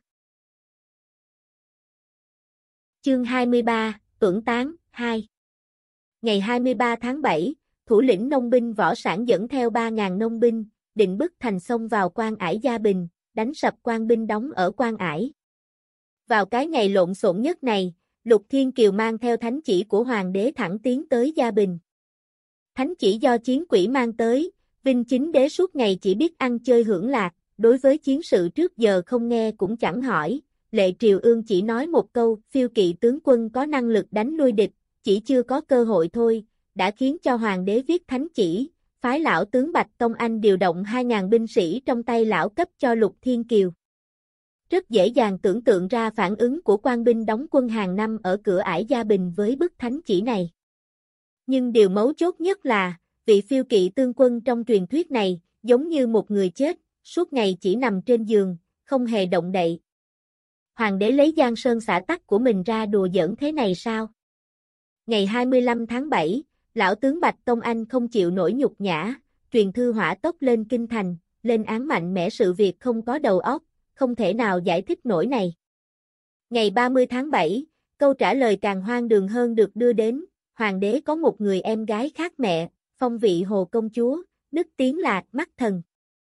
Chương hai mươi ba, Tuẩn Tán, hai. Ngày hai mươi ba tháng bảy, thủ lĩnh nông binh Võ Sản dẫn theo ba nghìn nông binh, định bức thành xông vào Quan Ải Gia Bình, đánh sập quan binh đóng ở Quan Ải. Vào cái ngày lộn xộn nhất này, Lục Thiên Kiều mang theo thánh chỉ của Hoàng đế thẳng tiến tới Gia Bình. Thánh chỉ do chiến quỷ mang tới, Vinh Chính Đế suốt ngày chỉ biết ăn chơi hưởng lạc, đối với chiến sự trước giờ không nghe cũng chẳng hỏi. Lệ Triều Ương chỉ nói một câu, phiêu kỵ tướng quân có năng lực đánh lui địch, chỉ chưa có cơ hội thôi, đã khiến cho Hoàng đế viết thánh chỉ, phái lão tướng Bạch Tông Anh điều động hai nghìn binh sĩ trong tay lão cấp cho Lục Thiên Kiều. Rất dễ dàng tưởng tượng ra phản ứng của quan binh đóng quân hàng năm ở cửa ải Gia Bình với bức thánh chỉ này. Nhưng điều mấu chốt nhất là, vị phiêu kỵ tướng quân trong truyền thuyết này, giống như một người chết, suốt ngày chỉ nằm trên giường, không hề động đậy. Hoàng đế lấy Giang Sơn xã tắc của mình ra đùa giỡn thế này sao? Ngày hai mươi lăm tháng bảy, lão tướng Bạch Tông Anh không chịu nổi nhục nhã, truyền thư hỏa tốc lên kinh thành, lên án mạnh mẽ sự việc không có đầu óc, không thể nào giải thích nổi này. Ngày ba mươi tháng bảy, câu trả lời càng hoang đường hơn được đưa đến, Hoàng đế có một người em gái khác mẹ, phong vị Hồ Công Chúa, nức tiếng là Mắt Thần.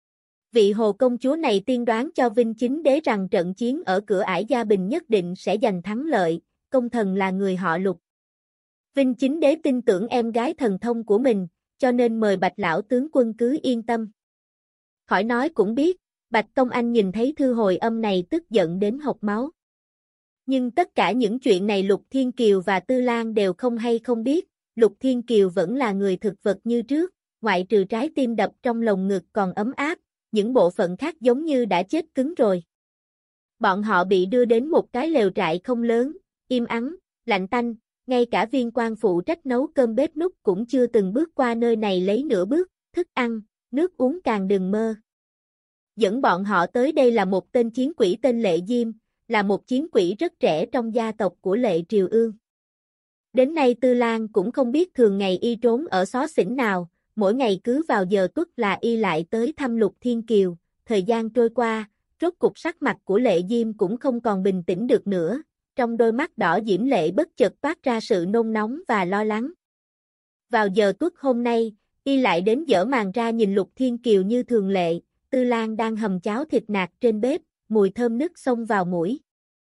Vị Hồ Công Chúa này tiên đoán cho Vinh Chính Đế rằng trận chiến ở cửa ải Gia Bình nhất định sẽ giành thắng lợi, công thần là người họ Lục. Vinh Chính Đế tin tưởng em gái thần thông của mình, cho nên mời Bạch lão tướng quân cứ yên tâm. Khỏi nói cũng biết, Bạch Tông Anh nhìn thấy thư hồi âm này tức giận đến hộc máu. Nhưng tất cả những chuyện này Lục Thiên Kiều và Tư Lan đều không hay không biết, Lục Thiên Kiều vẫn là người thực vật như trước, ngoại trừ trái tim đập trong lồng ngực còn ấm áp, những bộ phận khác giống như đã chết cứng rồi. Bọn họ bị đưa đến một cái lều trại không lớn, im ắng, lạnh tanh, ngay cả viên quan phụ trách nấu cơm bếp núc cũng chưa từng bước qua nơi này lấy nửa bước, thức ăn, nước uống càng đừng mơ. Dẫn bọn họ tới đây là một tên chiến quỷ tên Lệ Diêm, là một chiến quỷ rất trẻ trong gia tộc của Lệ Triều Ương. Đến nay Tư Lan cũng không biết thường ngày y trốn ở xó xỉnh nào, mỗi ngày cứ vào giờ tuất là y lại tới thăm Lục Thiên Kiều, thời gian trôi qua, rốt cục sắc mặt của Lệ Diêm cũng không còn bình tĩnh được nữa, trong đôi mắt đỏ diễm lệ bất chợt toát ra sự nôn nóng và lo lắng. Vào giờ tuất hôm nay, y lại đến dở màn ra nhìn Lục Thiên Kiều như thường lệ, Tư Lan đang hầm cháo thịt nạc trên bếp, mùi thơm nức xông vào mũi.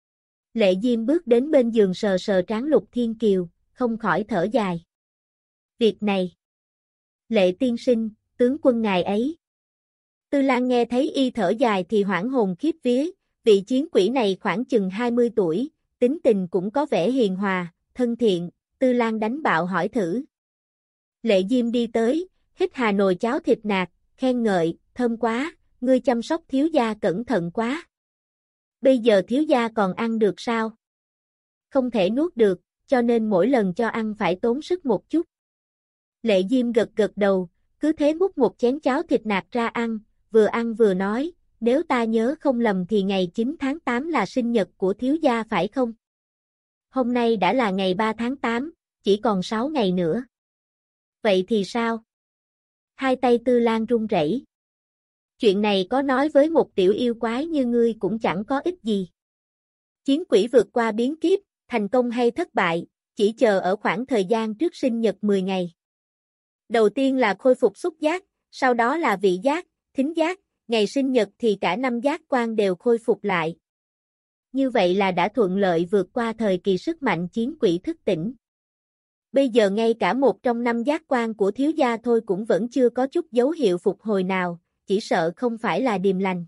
Lệ Diêm bước đến bên giường sờ sờ trán Lục Thiên Kiều, không khỏi thở dài. Việc này. Lệ tiên sinh, tướng quân ngài ấy. Tư Lan nghe thấy y thở dài thì hoảng hồn khiếp vía, vị chiến quỷ này khoảng chừng hai mươi tuổi, tính tình cũng có vẻ hiền hòa, thân thiện, Tư Lan đánh bạo hỏi thử. Lệ Diêm đi tới, hít hà nồi cháo thịt nạc, khen ngợi, thơm quá, ngươi chăm sóc thiếu gia cẩn thận quá. Bây giờ thiếu gia còn ăn được sao? Không thể nuốt được, cho nên mỗi lần cho ăn phải tốn sức một chút. Lệ Diêm gật gật đầu, cứ thế múc một chén cháo thịt nạc ra ăn, vừa ăn vừa nói, nếu ta nhớ không lầm thì ngày chín tháng tám là sinh nhật của thiếu gia phải không? Hôm nay đã là ngày ba tháng tám, chỉ còn sáu ngày nữa. Vậy thì sao? Hai tay Tư Lan run rẩy. Chuyện này có nói với một tiểu yêu quái như ngươi cũng chẳng có ích gì. Chiến quỷ vượt qua biến kiếp, thành công hay thất bại, chỉ chờ ở khoảng thời gian trước sinh nhật mười ngày. Đầu tiên là khôi phục xúc giác, sau đó là vị giác, thính giác, ngày sinh nhật thì cả năm giác quan đều khôi phục lại. Như vậy là đã thuận lợi vượt qua thời kỳ sức mạnh chiến quỷ thức tỉnh. Bây giờ ngay cả một trong năm giác quan của thiếu gia thôi cũng vẫn chưa có chút dấu hiệu phục hồi nào, chỉ sợ không phải là điềm lành.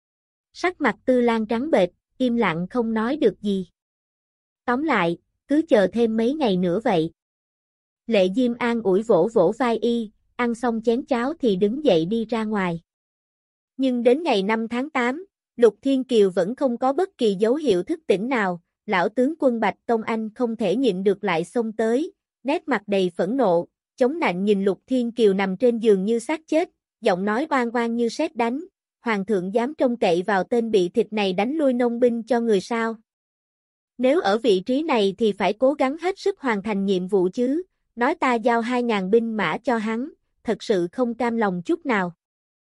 Sắc mặt Tư Lan trắng bệch, im lặng không nói được gì. Tóm lại, cứ chờ thêm mấy ngày nữa vậy. Lệ Diêm an ủi vỗ vỗ vai y, ăn xong chén cháo thì đứng dậy đi ra ngoài. Nhưng đến ngày năm tháng tám, Lục Thiên Kiều vẫn không có bất kỳ dấu hiệu thức tỉnh nào, lão tướng quân Bạch Tông Anh không thể nhịn được lại xông tới, nét mặt đầy phẫn nộ, chống nạnh nhìn Lục Thiên Kiều nằm trên giường như xác chết, giọng nói oan oan như sét đánh, hoàng thượng dám trông cậy vào tên bị thịt này đánh lui nông binh cho người sao? Nếu ở vị trí này thì phải cố gắng hết sức hoàn thành nhiệm vụ chứ, nói ta giao hai ngàn binh mã cho hắn, thật sự không cam lòng chút nào.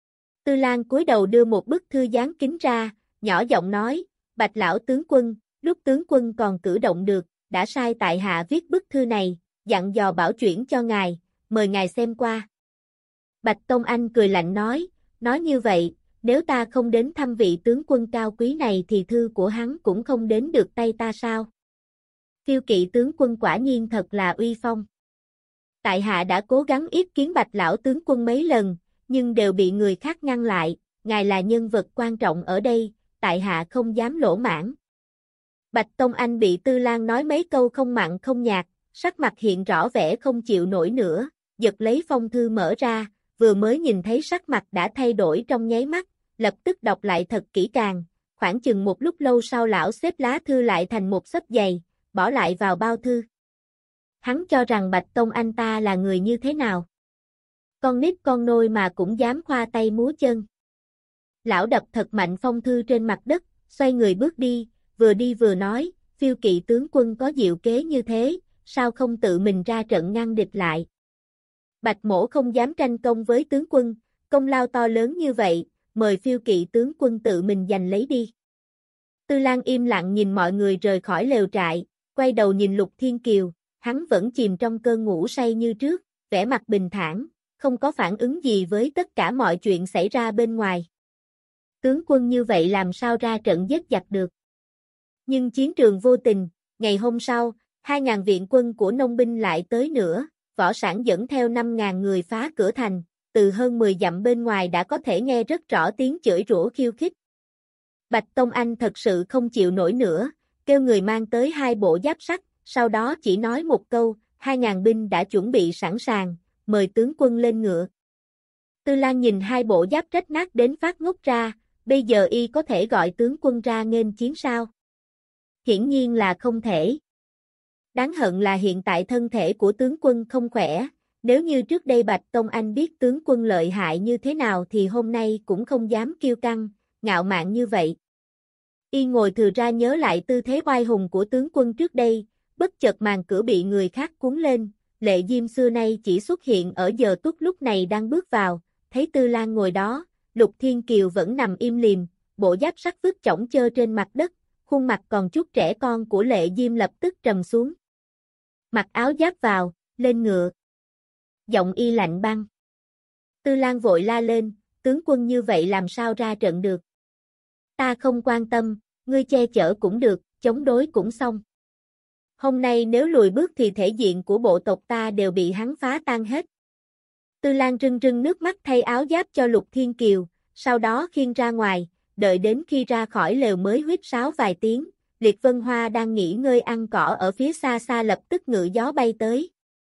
Tư Lan cúi đầu đưa một bức thư dán kính ra, nhỏ giọng nói, Bạch lão tướng quân, lúc tướng quân còn cử động được, đã sai tại hạ viết bức thư này, dặn dò bảo chuyển cho ngài, mời ngài xem qua. Bạch Tông Anh cười lạnh nói, nói như vậy, nếu ta không đến thăm vị tướng quân cao quý này thì thư của hắn cũng không đến được tay ta sao? Kiêu kỵ tướng quân quả nhiên thật là uy phong. Tại hạ đã cố gắng yết kiến Bạch lão tướng quân mấy lần, nhưng đều bị người khác ngăn lại, ngài là nhân vật quan trọng ở đây, tại hạ không dám lỗ mãn. Bạch Tông Anh bị Tư Lan nói mấy câu không mặn không nhạt, sắc mặt hiện rõ vẻ không chịu nổi nữa, giật lấy phong thư mở ra, vừa mới nhìn thấy sắc mặt đã thay đổi trong nháy mắt, lập tức đọc lại thật kỹ càng, khoảng chừng một lúc lâu sau lão xếp lá thư lại thành một xấp dày, bỏ lại vào bao thư. Hắn cho rằng Bạch Tông Anh ta là người như thế nào? Con nít con nôi mà cũng dám khoa tay múa chân. Lão đập thật mạnh phong thư trên mặt đất, xoay người bước đi, vừa đi vừa nói, phiêu kỵ tướng quân có diệu kế như thế, sao không tự mình ra trận ngăn địch lại? Bạch mổ không dám tranh công với tướng quân, công lao to lớn như vậy, mời phiêu kỵ tướng quân tự mình giành lấy đi. Tư Lan im lặng nhìn mọi người rời khỏi lều trại, quay đầu nhìn Lục Thiên Kiều, hắn vẫn chìm trong cơn ngủ say như trước, vẻ mặt bình thản, không có phản ứng gì với tất cả mọi chuyện xảy ra bên ngoài. Tướng quân như vậy làm sao ra trận giết giặc được? Nhưng chiến trường vô tình, ngày hôm sau, hai ngàn viện quân của nông binh lại tới nữa, võ sản dẫn theo năm ngàn người phá cửa thành, từ hơn mười dặm bên ngoài đã có thể nghe rất rõ tiếng chửi rủa khiêu khích. Bạch Tông Anh thật sự không chịu nổi nữa, kêu người mang tới hai bộ giáp sắt, sau đó chỉ nói một câu, hai ngàn binh đã chuẩn bị sẵn sàng, mời tướng quân lên ngựa. Tư Lan nhìn hai bộ giáp rách nát đến phát ngốc ra, bây giờ y có thể gọi tướng quân ra nghênh chiến sao? Hiển nhiên là không thể. Đáng hận là hiện tại thân thể của tướng quân không khỏe, nếu như trước đây Bạch Tông Anh biết tướng quân lợi hại như thế nào thì hôm nay cũng không dám kiêu căng, ngạo mạn như vậy. Y ngồi thừa ra nhớ lại tư thế oai hùng của tướng quân trước đây, bất chợt màn cửa bị người khác cuốn lên, Lệ Diêm xưa nay chỉ xuất hiện ở giờ tuất lúc này đang bước vào, thấy Tư Lan ngồi đó, Lục Thiên Kiều vẫn nằm im lìm, bộ giáp sắt vứt chỏng chơ trên mặt đất, khuôn mặt còn chút trẻ con của Lệ Diêm lập tức trầm xuống. Mặc áo giáp vào, lên ngựa. Giọng y lạnh băng. Tư Lan vội la lên, tướng quân như vậy làm sao ra trận được? Ta không quan tâm, ngươi che chở cũng được, chống đối cũng xong. Hôm nay nếu lùi bước thì thể diện của bộ tộc ta đều bị hắn phá tan hết. Tư Lan rưng rưng nước mắt thay áo giáp cho Lục Thiên Kiều, sau đó khiêng ra ngoài, đợi đến khi ra khỏi lều mới huýt sáo vài tiếng, Liệt Vân Hoa đang nghỉ ngơi ăn cỏ ở phía xa xa lập tức ngự gió bay tới.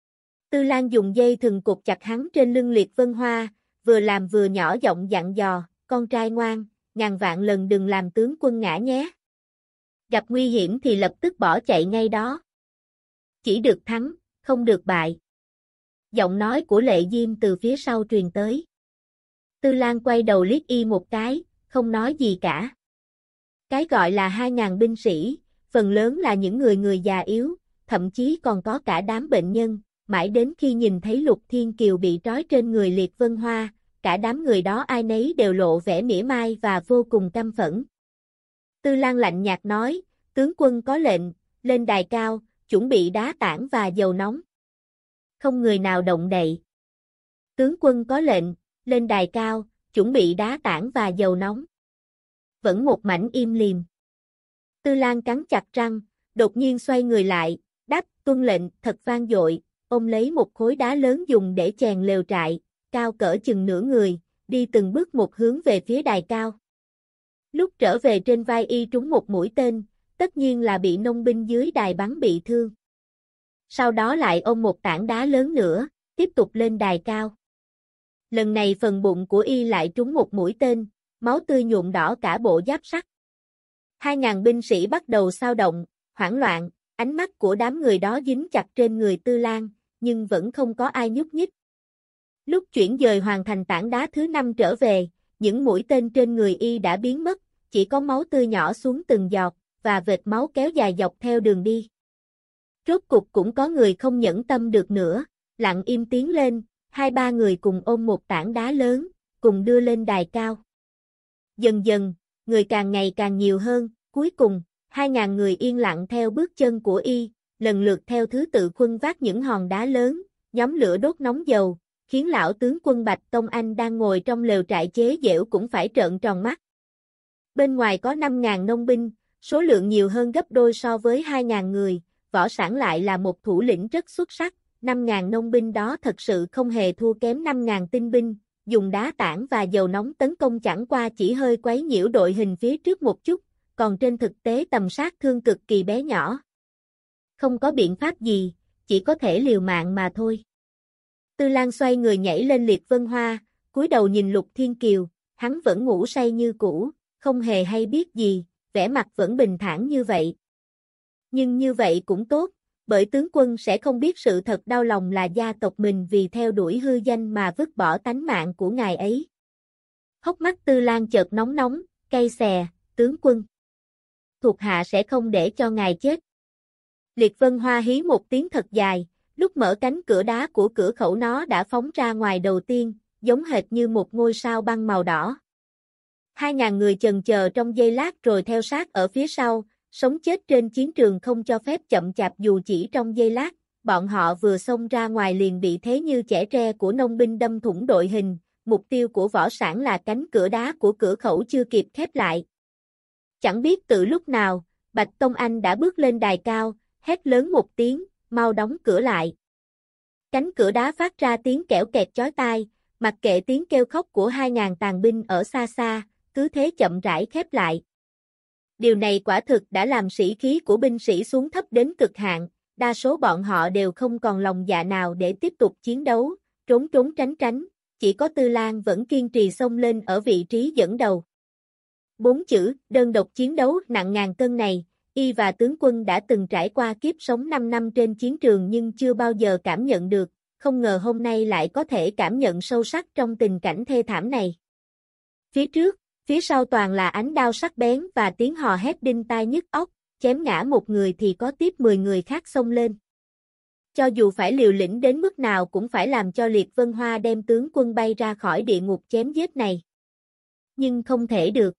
Tư Lan dùng dây thừng cột chặt hắn trên lưng Liệt Vân Hoa, vừa làm vừa nhỏ giọng dặn dò, con trai ngoan, ngàn vạn lần đừng làm tướng quân ngã nhé. Gặp nguy hiểm thì lập tức bỏ chạy ngay đó. Chỉ được thắng, không được bại. Giọng nói của Lệ Diêm từ phía sau truyền tới. Tư Lan quay đầu liếc y một cái, không nói gì cả. Cái gọi là hai ngàn binh sĩ, phần lớn là những người người già yếu, thậm chí còn có cả đám bệnh nhân, mãi đến khi nhìn thấy Lục Thiên Kiều bị trói trên người Liệt Vân Hoa, cả đám người đó ai nấy đều lộ vẻ mỉa mai và vô cùng căm phẫn. Tư Lan lạnh nhạt nói, tướng quân có lệnh, lên đài cao, chuẩn bị đá tảng và dầu nóng. Không người nào động đậy. Tướng quân có lệnh, lên đài cao, chuẩn bị đá tảng và dầu nóng. Vẫn một mảnh im lìm. Tư Lan cắn chặt răng, đột nhiên xoay người lại, đáp tuân lệnh thật vang dội, ôm lấy một khối đá lớn dùng để chèn lều trại, cao cỡ chừng nửa người, đi từng bước một hướng về phía đài cao. Lúc trở về trên vai y trúng một mũi tên, tất nhiên là bị nông binh dưới đài bắn bị thương. Sau đó lại ôm một tảng đá lớn nữa, tiếp tục lên đài cao. Lần này phần bụng của y lại trúng một mũi tên, máu tươi nhuộm đỏ cả bộ giáp sắt. Hai ngàn binh sĩ bắt đầu xao động, hoảng loạn, ánh mắt của đám người đó dính chặt trên người Tư Lan, nhưng vẫn không có ai nhúc nhích. Lúc chuyển dời hoàn thành tảng đá thứ năm trở về, những mũi tên trên người y đã biến mất, chỉ có máu tươi nhỏ xuống từng giọt, và vệt máu kéo dài dọc theo đường đi. Rốt cục cũng có người không nhẫn tâm được nữa, lặng im tiến lên, hai ba người cùng ôm một tảng đá lớn, cùng đưa lên đài cao. Dần dần, người càng ngày càng nhiều hơn, cuối cùng, hai ngàn người yên lặng theo bước chân của y, lần lượt theo thứ tự khuân vác những hòn đá lớn, nhóm lửa đốt nóng dầu, khiến lão tướng quân Bạch Tông Anh đang ngồi trong lều trại chế giễu cũng phải trợn tròn mắt. Bên ngoài có năm ngàn nông binh, số lượng nhiều hơn gấp đôi so với hai ngàn người, Võ Sản lại là một thủ lĩnh rất xuất sắc, năm ngàn nông binh đó thật sự không hề thua kém năm ngàn tinh binh, dùng đá tảng và dầu nóng tấn công chẳng qua chỉ hơi quấy nhiễu đội hình phía trước một chút, còn trên thực tế tầm sát thương cực kỳ bé nhỏ. Không có biện pháp gì, chỉ có thể liều mạng mà thôi. Tư Lan xoay người nhảy lên Liệt Vân Hoa, cúi đầu nhìn Lục Thiên Kiều, hắn vẫn ngủ say như cũ, không hề hay biết gì, vẻ mặt vẫn bình thản như vậy. Nhưng như vậy cũng tốt, bởi tướng quân sẽ không biết sự thật đau lòng là gia tộc mình vì theo đuổi hư danh mà vứt bỏ tánh mạng của ngài ấy. Hốc mắt Tư Lan chợt nóng nóng, cay xè, tướng quân. Thuộc hạ sẽ không để cho ngài chết. Liệt Vân Hoa hí một tiếng thật dài, lúc mở cánh cửa đá của cửa khẩu nó đã phóng ra ngoài đầu tiên, giống hệt như một ngôi sao băng màu đỏ. Hai ngàn người chần chờ trong giây lát rồi theo sát ở phía sau, sống chết trên chiến trường không cho phép chậm chạp dù chỉ trong giây lát, bọn họ vừa xông ra ngoài liền bị thế như chẻ tre của nông binh đâm thủng đội hình, mục tiêu của Võ Sản là cánh cửa đá của cửa khẩu chưa kịp khép lại. Chẳng biết từ lúc nào, Bạch Tông Anh đã bước lên đài cao, hét lớn một tiếng, mau đóng cửa lại. Cánh cửa đá phát ra tiếng kẽo kẹt chói tai, mặc kệ tiếng kêu khóc của hai ngàn tàn binh ở xa xa, cứ thế chậm rãi khép lại. Điều này quả thực đã làm sĩ khí của binh sĩ xuống thấp đến cực hạn, đa số bọn họ đều không còn lòng dạ nào để tiếp tục chiến đấu, trốn trốn tránh tránh, chỉ có Tư Lan vẫn kiên trì xông lên ở vị trí dẫn đầu. Bốn chữ, đơn độc chiến đấu nặng ngàn cân này, y và tướng quân đã từng trải qua kiếp sống năm năm trên chiến trường nhưng chưa bao giờ cảm nhận được, không ngờ hôm nay lại có thể cảm nhận sâu sắc trong tình cảnh thê thảm này. Phía trước, phía sau toàn là ánh đao sắc bén và tiếng hò hét đinh tai nhức óc, chém ngã một người thì có tiếp mười người khác xông lên. Cho dù phải liều lĩnh đến mức nào cũng phải làm cho Liệt Vân Hoa đem tướng quân bay ra khỏi địa ngục chém giết này. Nhưng không thể được.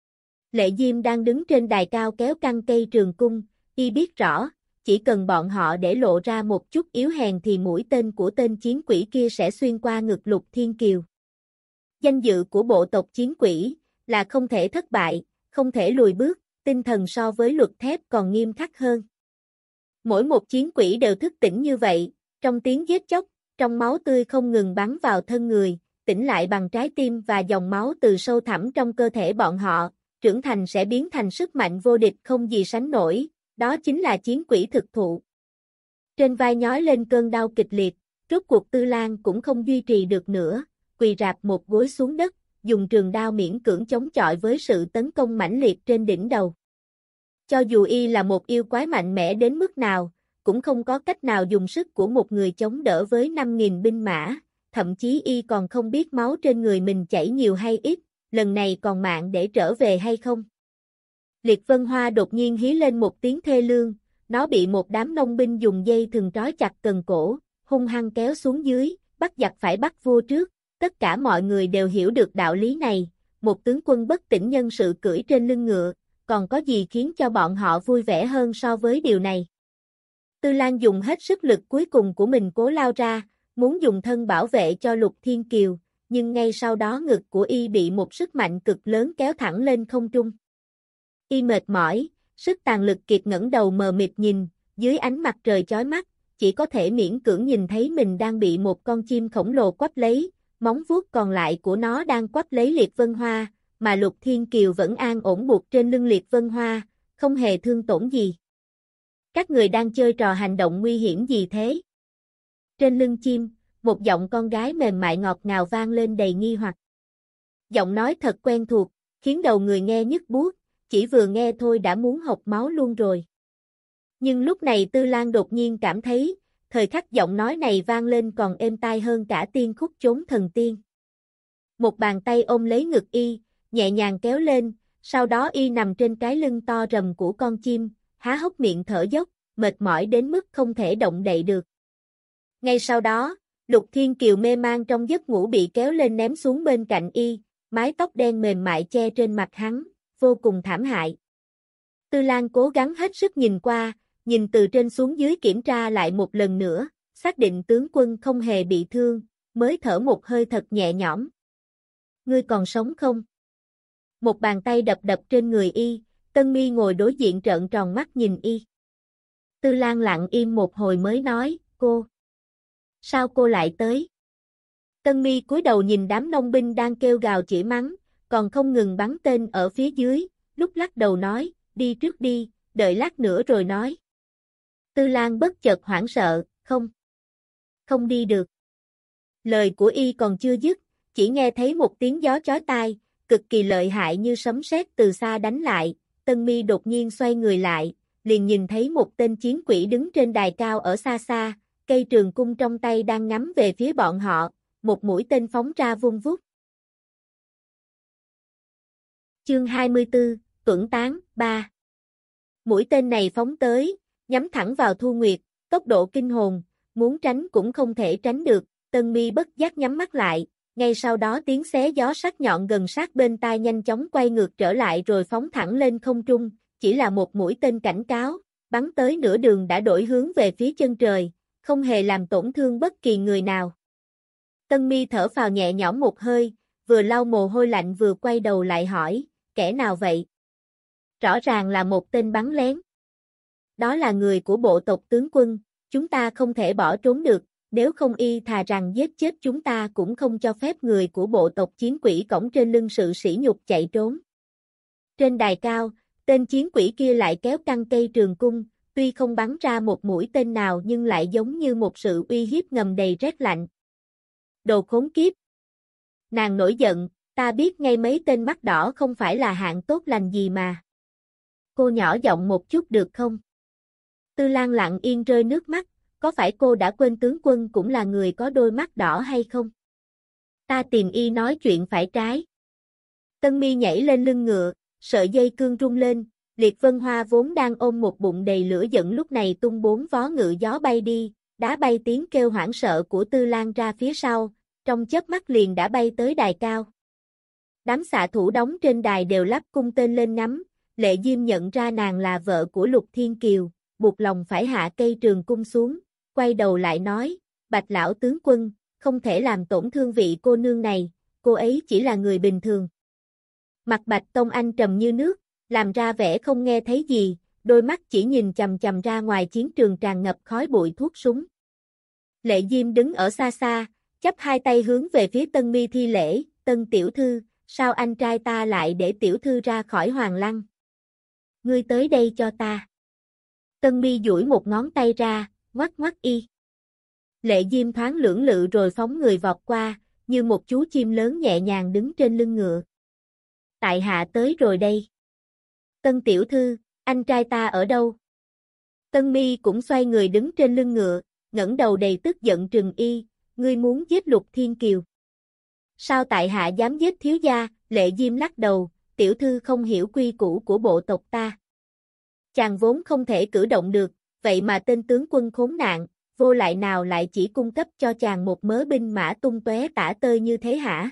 Lệ Diêm đang đứng trên đài cao kéo căng cây trường cung, y biết rõ, chỉ cần bọn họ để lộ ra một chút yếu hèn thì mũi tên của tên chiến quỷ kia sẽ xuyên qua ngực Lục Thiên Kiều. Danh dự của bộ tộc chiến quỷ là không thể thất bại, không thể lùi bước, tinh thần so với luật thép còn nghiêm khắc hơn. Mỗi một chiến quỷ đều thức tỉnh như vậy, trong tiếng giết chóc, trong máu tươi không ngừng bắn vào thân người, tỉnh lại bằng trái tim và dòng máu từ sâu thẳm trong cơ thể bọn họ, trưởng thành sẽ biến thành sức mạnh vô địch không gì sánh nổi, đó chính là chiến quỷ thực thụ. Trên vai nhói lên cơn đau kịch liệt, rốt cuộc Tư Lan cũng không duy trì được nữa, quỳ rạp một gối xuống đất, dùng trường đao miễn cưỡng chống chọi với sự tấn công mãnh liệt trên đỉnh đầu. Cho dù y là một yêu quái mạnh mẽ đến mức nào, cũng không có cách nào dùng sức của một người chống đỡ với năm nghìn binh mã, thậm chí y còn không biết máu trên người mình chảy nhiều hay ít, lần này còn mạng để trở về hay không. Liệt Vân Hoa đột nhiên hí lên một tiếng thê lương, nó bị một đám nông binh dùng dây thừng trói chặt cần cổ, hung hăng kéo xuống dưới, bắt giặc phải bắt vua trước, tất cả mọi người đều hiểu được đạo lý này, một tướng quân bất tỉnh nhân sự cưỡi trên lưng ngựa, còn có gì khiến cho bọn họ vui vẻ hơn so với điều này. Tư Lan dùng hết sức lực cuối cùng của mình cố lao ra, muốn dùng thân bảo vệ cho Lục Thiên Kiều, nhưng ngay sau đó ngực của y bị một sức mạnh cực lớn kéo thẳng lên không trung. Y mệt mỏi, sức tàn lực kiệt ngẩng đầu mờ mịt nhìn, dưới ánh mặt trời chói mắt, chỉ có thể miễn cưỡng nhìn thấy mình đang bị một con chim khổng lồ quắp lấy, móng vuốt còn lại của nó đang quắp lấy Liệt Vân Hoa, mà Lục Thiên Kiều vẫn an ổn buộc trên lưng Liệt Vân Hoa, không hề thương tổn gì. Các người đang chơi trò hành động nguy hiểm gì thế? Trên lưng chim, một giọng con gái mềm mại ngọt ngào vang lên đầy nghi hoặc. Giọng nói thật quen thuộc, khiến đầu người nghe nhức buốt, chỉ vừa nghe thôi đã muốn hộc máu luôn rồi. Nhưng lúc này Tư Lan đột nhiên cảm thấy, thời khắc giọng nói này vang lên còn êm tai hơn cả tiên khúc chốn thần tiên. Một bàn tay ôm lấy ngực y, nhẹ nhàng kéo lên, sau đó y nằm trên cái lưng to rầm của con chim, há hốc miệng thở dốc, mệt mỏi đến mức không thể động đậy được. Ngay sau đó, Lục Thiên Kiều mê man trong giấc ngủ bị kéo lên ném xuống bên cạnh y, mái tóc đen mềm mại che trên mặt hắn, vô cùng thảm hại. Tư Lan cố gắng hết sức nhìn qua, nhìn từ trên xuống dưới kiểm tra lại một lần nữa, xác định tướng quân không hề bị thương, mới thở một hơi thật nhẹ nhõm. Ngươi còn sống không? Một bàn tay đập đập trên người y, Tân Mi ngồi đối diện trợn tròn mắt nhìn y. Tư Lan lặng im một hồi mới nói, cô. Sao cô lại tới? Tân Mi cúi đầu nhìn đám nông binh đang kêu gào chửi mắng, còn không ngừng bắn tên ở phía dưới, lúc lắc đầu nói, đi trước đi, đợi lát nữa rồi nói. Tư Lan bất chợt hoảng sợ, không. Không đi được. Lời của y còn chưa dứt, chỉ nghe thấy một tiếng gió chói tai, cực kỳ lợi hại như sấm sét từ xa đánh lại, Tân Mi đột nhiên xoay người lại, liền nhìn thấy một tên chiến quỷ đứng trên đài cao ở xa xa, cây trường cung trong tay đang ngắm về phía bọn họ, một mũi tên phóng ra vung vút. Chương hai mươi tư, Tuẩn Tán, ba. Mũi tên này phóng tới, nhắm thẳng vào Thu Nguyệt, tốc độ kinh hồn, muốn tránh cũng không thể tránh được, Tân Mi bất giác nhắm mắt lại, ngay sau đó tiếng xé gió sắc nhọn gần sát bên tai nhanh chóng quay ngược trở lại rồi phóng thẳng lên không trung, chỉ là một mũi tên cảnh cáo, bắn tới nửa đường đã đổi hướng về phía chân trời, không hề làm tổn thương bất kỳ người nào. Tân Mi thở phào nhẹ nhõm một hơi, vừa lau mồ hôi lạnh vừa quay đầu lại hỏi, kẻ nào vậy? Rõ ràng là một tên bắn lén. Đó là người của bộ tộc tướng quân, chúng ta không thể bỏ trốn được, nếu không y thà rằng giết chết chúng ta cũng không cho phép người của bộ tộc chiến quỷ cõng trên lưng sự sỉ nhục chạy trốn. Trên đài cao, tên chiến quỷ kia lại kéo căng cây trường cung, tuy không bắn ra một mũi tên nào nhưng lại giống như một sự uy hiếp ngầm đầy rét lạnh. Đồ khốn kiếp! Nàng nổi giận, ta biết ngay mấy tên mắt đỏ không phải là hạng tốt lành gì mà. Cô nhỏ giọng một chút được không? Tư Lan lặng yên rơi nước mắt, có phải cô đã quên tướng quân cũng là người có đôi mắt đỏ hay không? Ta tìm y nói chuyện phải trái. Tân Mi nhảy lên lưng ngựa, sợi dây cương rung lên, Liệt Vân Hoa vốn đang ôm một bụng đầy lửa giận lúc này tung bốn vó ngựa gió bay đi, đá bay tiếng kêu hoảng sợ của Tư Lan ra phía sau, trong chớp mắt liền đã bay tới đài cao. Đám xạ thủ đóng trên đài đều lắp cung tên lên ngắm, Lệ Diêm nhận ra nàng là vợ của Lục Thiên Kiều, buộc lòng phải hạ cây trường cung xuống, quay đầu lại nói, Bạch lão tướng quân, không thể làm tổn thương vị cô nương này, cô ấy chỉ là người bình thường. Mặt Bạch Tông Anh trầm như nước, làm ra vẻ không nghe thấy gì, đôi mắt chỉ nhìn chằm chằm ra ngoài chiến trường tràn ngập khói bụi thuốc súng. Lệ Diêm đứng ở xa xa, chắp hai tay hướng về phía Tân Mi thi lễ, Tân tiểu thư, sao anh trai ta lại để tiểu thư ra khỏi hoàng lăng? Ngươi tới đây cho ta. Tân Mi duỗi một ngón tay ra, ngoắc ngoắc y. Lệ Diêm thoáng lưỡng lự rồi phóng người vọt qua, như một chú chim lớn nhẹ nhàng đứng trên lưng ngựa. Tại hạ tới rồi đây. Tân tiểu thư, anh trai ta ở đâu? Tân Mi cũng xoay người đứng trên lưng ngựa, ngẩng đầu đầy tức giận trừng y, ngươi muốn giết Lục Thiên Kiều. Sao tại hạ dám giết thiếu gia? Lệ Diêm lắc đầu, tiểu thư không hiểu quy củ của bộ tộc ta. Chàng vốn không thể cử động được, vậy mà tên tướng quân khốn nạn, vô lại nào lại chỉ cung cấp cho chàng một mớ binh mã tung tóe tả tơi như thế hả?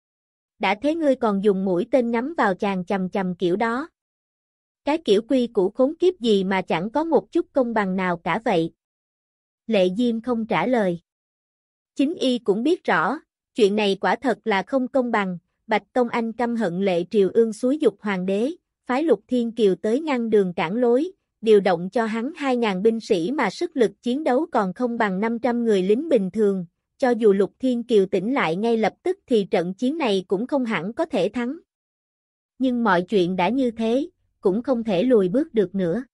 Đã thế ngươi còn dùng mũi tên ngắm vào chàng chầm chầm kiểu đó. Cái kiểu quy củ khốn kiếp gì mà chẳng có một chút công bằng nào cả vậy? Lệ Diêm không trả lời. Chính y cũng biết rõ, chuyện này quả thật là không công bằng, Bạch Tông Anh căm hận Lệ Triều Ương xúi dục hoàng đế, phái Lục Thiên Kiều tới ngăn đường cản lối, điều động cho hắn hai nghìn binh sĩ mà sức lực chiến đấu còn không bằng năm trăm người lính bình thường, cho dù Lục Thiên Kiều tỉnh lại ngay lập tức thì trận chiến này cũng không hẳn có thể thắng. Nhưng mọi chuyện đã như thế, cũng không thể lùi bước được nữa.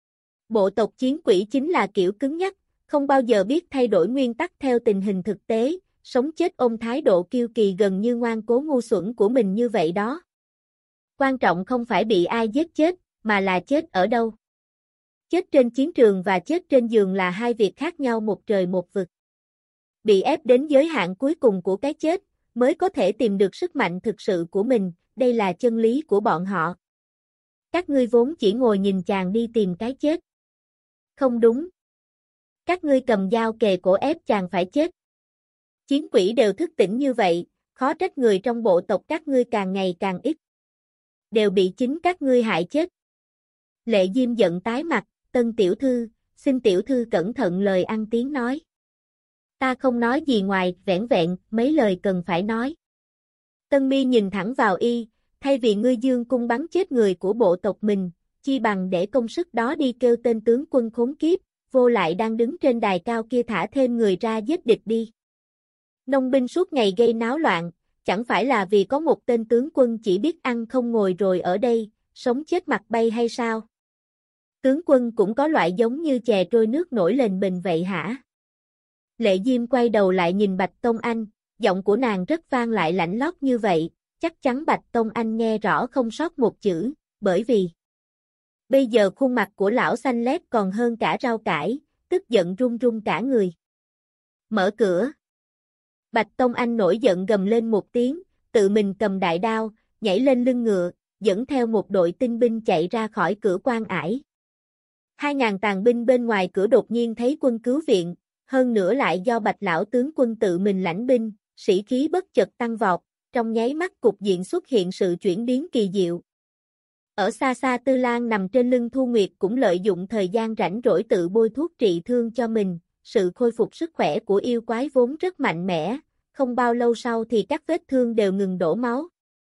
Bộ tộc chiến quỷ chính là kiểu cứng nhắc, không bao giờ biết thay đổi nguyên tắc theo tình hình thực tế, sống chết ôm thái độ kiêu kỳ gần như ngoan cố ngu xuẩn của mình như vậy đó. Quan trọng không phải bị ai giết chết, mà là chết ở đâu. Chết trên chiến trường và chết trên giường là hai việc khác nhau một trời một vực. Bị ép đến giới hạn cuối cùng của cái chết, mới có thể tìm được sức mạnh thực sự của mình, đây là chân lý của bọn họ. Các ngươi vốn chỉ ngồi nhìn chàng đi tìm cái chết. Không đúng. Các ngươi cầm dao kề cổ ép chàng phải chết. Chiến quỷ đều thức tỉnh như vậy, khó trách người trong bộ tộc các ngươi càng ngày càng ít. Đều bị chính các ngươi hại chết. Lệ Diêm giận tái mặt, Tân tiểu thư, xin tiểu thư cẩn thận lời ăn tiếng nói. Ta không nói gì ngoài vẻn vẹn mấy lời cần phải nói. Tân Mi nhìn thẳng vào y, thay vì ngươi dương cung bắn chết người của bộ tộc mình, chi bằng để công sức đó đi kêu tên tướng quân khốn kiếp, vô lại đang đứng trên đài cao kia thả thêm người ra giết địch đi. Nông binh suốt ngày gây náo loạn, chẳng phải là vì có một tên tướng quân chỉ biết ăn không ngồi rồi ở đây, sống chết mặt bay hay sao? Tướng quân cũng có loại giống như chè trôi nước nổi lên bình vậy hả? Lệ Diêm quay đầu lại nhìn Bạch Tông Anh, giọng của nàng rất vang lại lạnh lót như vậy, chắc chắn Bạch Tông Anh nghe rõ không sót một chữ, bởi vì bây giờ khuôn mặt của lão xanh lét còn hơn cả rau cải, tức giận run run cả người. Mở cửa. Bạch Tông Anh nổi giận gầm lên một tiếng, tự mình cầm đại đao, nhảy lên lưng ngựa, dẫn theo một đội tinh binh chạy ra khỏi cửa quan ải. Hai ngàn tàn binh bên ngoài cửa đột nhiên thấy quân cứu viện, hơn nữa lại do Bạch lão tướng quân tự mình lãnh binh, sĩ khí bất chợt tăng vọt, trong nháy mắt cục diện xuất hiện sự chuyển biến kỳ diệu. Ở xa xa Tư Lan nằm trên lưng Thu Nguyệt cũng lợi dụng thời gian rảnh rỗi tự bôi thuốc trị thương cho mình, sự khôi phục sức khỏe của yêu quái vốn rất mạnh mẽ, không bao lâu sau thì các vết thương đều ngừng đổ máu.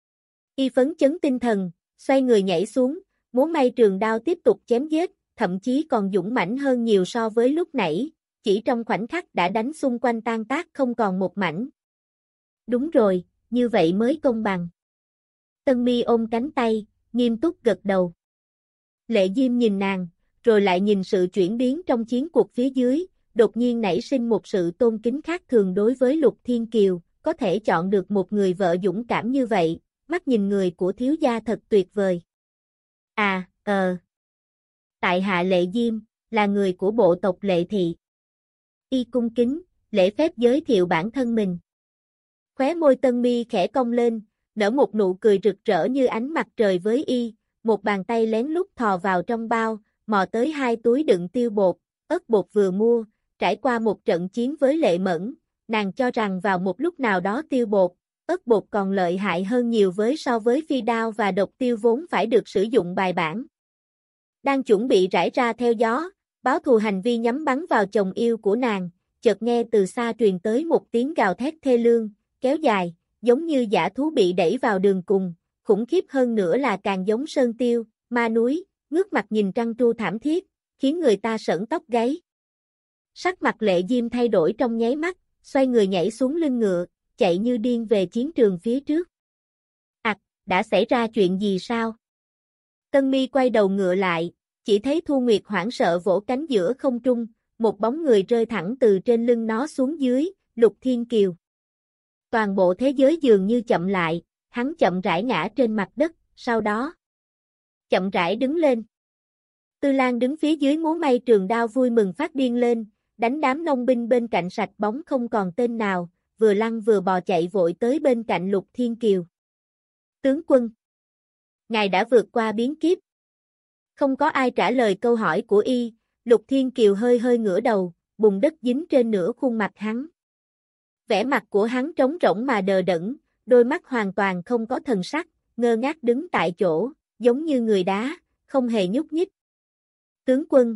Y phấn chấn tinh thần, xoay người nhảy xuống, múa may trường đao tiếp tục chém giết, thậm chí còn dũng mãnh hơn nhiều so với lúc nãy, chỉ trong khoảnh khắc đã đánh xung quanh tan tác không còn một mảnh. Đúng rồi, như vậy mới công bằng. Tân Mi ôm cánh tay, nghiêm túc gật đầu. Lệ Diêm nhìn nàng, rồi lại nhìn sự chuyển biến trong chiến cuộc phía dưới, đột nhiên nảy sinh một sự tôn kính khác thường đối với Lục Thiên Kiều, có thể chọn được một người vợ dũng cảm như vậy, mắt nhìn người của thiếu gia thật tuyệt vời. À, ờ. Tại hạ Lệ Diêm, là người của bộ tộc Lệ Thị. Y cung kính, lễ phép giới thiệu bản thân mình. Khóe môi Tân Mi khẽ cong lên, nở một nụ cười rực rỡ như ánh mặt trời với y, một bàn tay lén lút thò vào trong bao, mò tới hai túi đựng tiêu bột, ớt bột vừa mua, trải qua một trận chiến với Lệ Mẫn, nàng cho rằng vào một lúc nào đó tiêu bột, ớt bột còn lợi hại hơn nhiều với so với phi đao và độc tiêu vốn phải được sử dụng bài bản. Đang chuẩn bị rải ra theo gió, báo thù hành vi nhắm bắn vào chồng yêu của nàng, chợt nghe từ xa truyền tới một tiếng gào thét thê lương, kéo dài, giống như dã thú bị đẩy vào đường cùng, khủng khiếp hơn nữa là càng giống sơn tiêu, ma núi, ngước mặt nhìn trăng tru thảm thiết, khiến người ta sởn tóc gáy. Sắc mặt Lệ Diêm thay đổi trong nháy mắt, xoay người nhảy xuống lưng ngựa, chạy như điên về chiến trường phía trước. Ảc, đã xảy ra chuyện gì sao? Tân Mi quay đầu ngựa lại, chỉ thấy Thu Nguyệt hoảng sợ vỗ cánh giữa không trung, một bóng người rơi thẳng từ trên lưng nó xuống dưới, Lục Thiên Kiều. Toàn bộ thế giới dường như chậm lại, hắn chậm rãi ngã trên mặt đất, sau đó chậm rãi đứng lên. Tư Lan đứng phía dưới múa may trường đao vui mừng phát điên lên, đánh đám nông binh bên cạnh sạch bóng không còn tên nào, vừa lăn vừa bò chạy vội tới bên cạnh Lục Thiên Kiều. Tướng quân, ngài đã vượt qua biến kiếp. Không có ai trả lời câu hỏi của y, Lục Thiên Kiều hơi hơi ngửa đầu, bùn đất dính trên nửa khuôn mặt hắn. Vẻ mặt của hắn trống rỗng mà đờ đẫn, đôi mắt hoàn toàn không có thần sắc, ngơ ngác đứng tại chỗ, giống như người đá, không hề nhúc nhích. Tướng quân.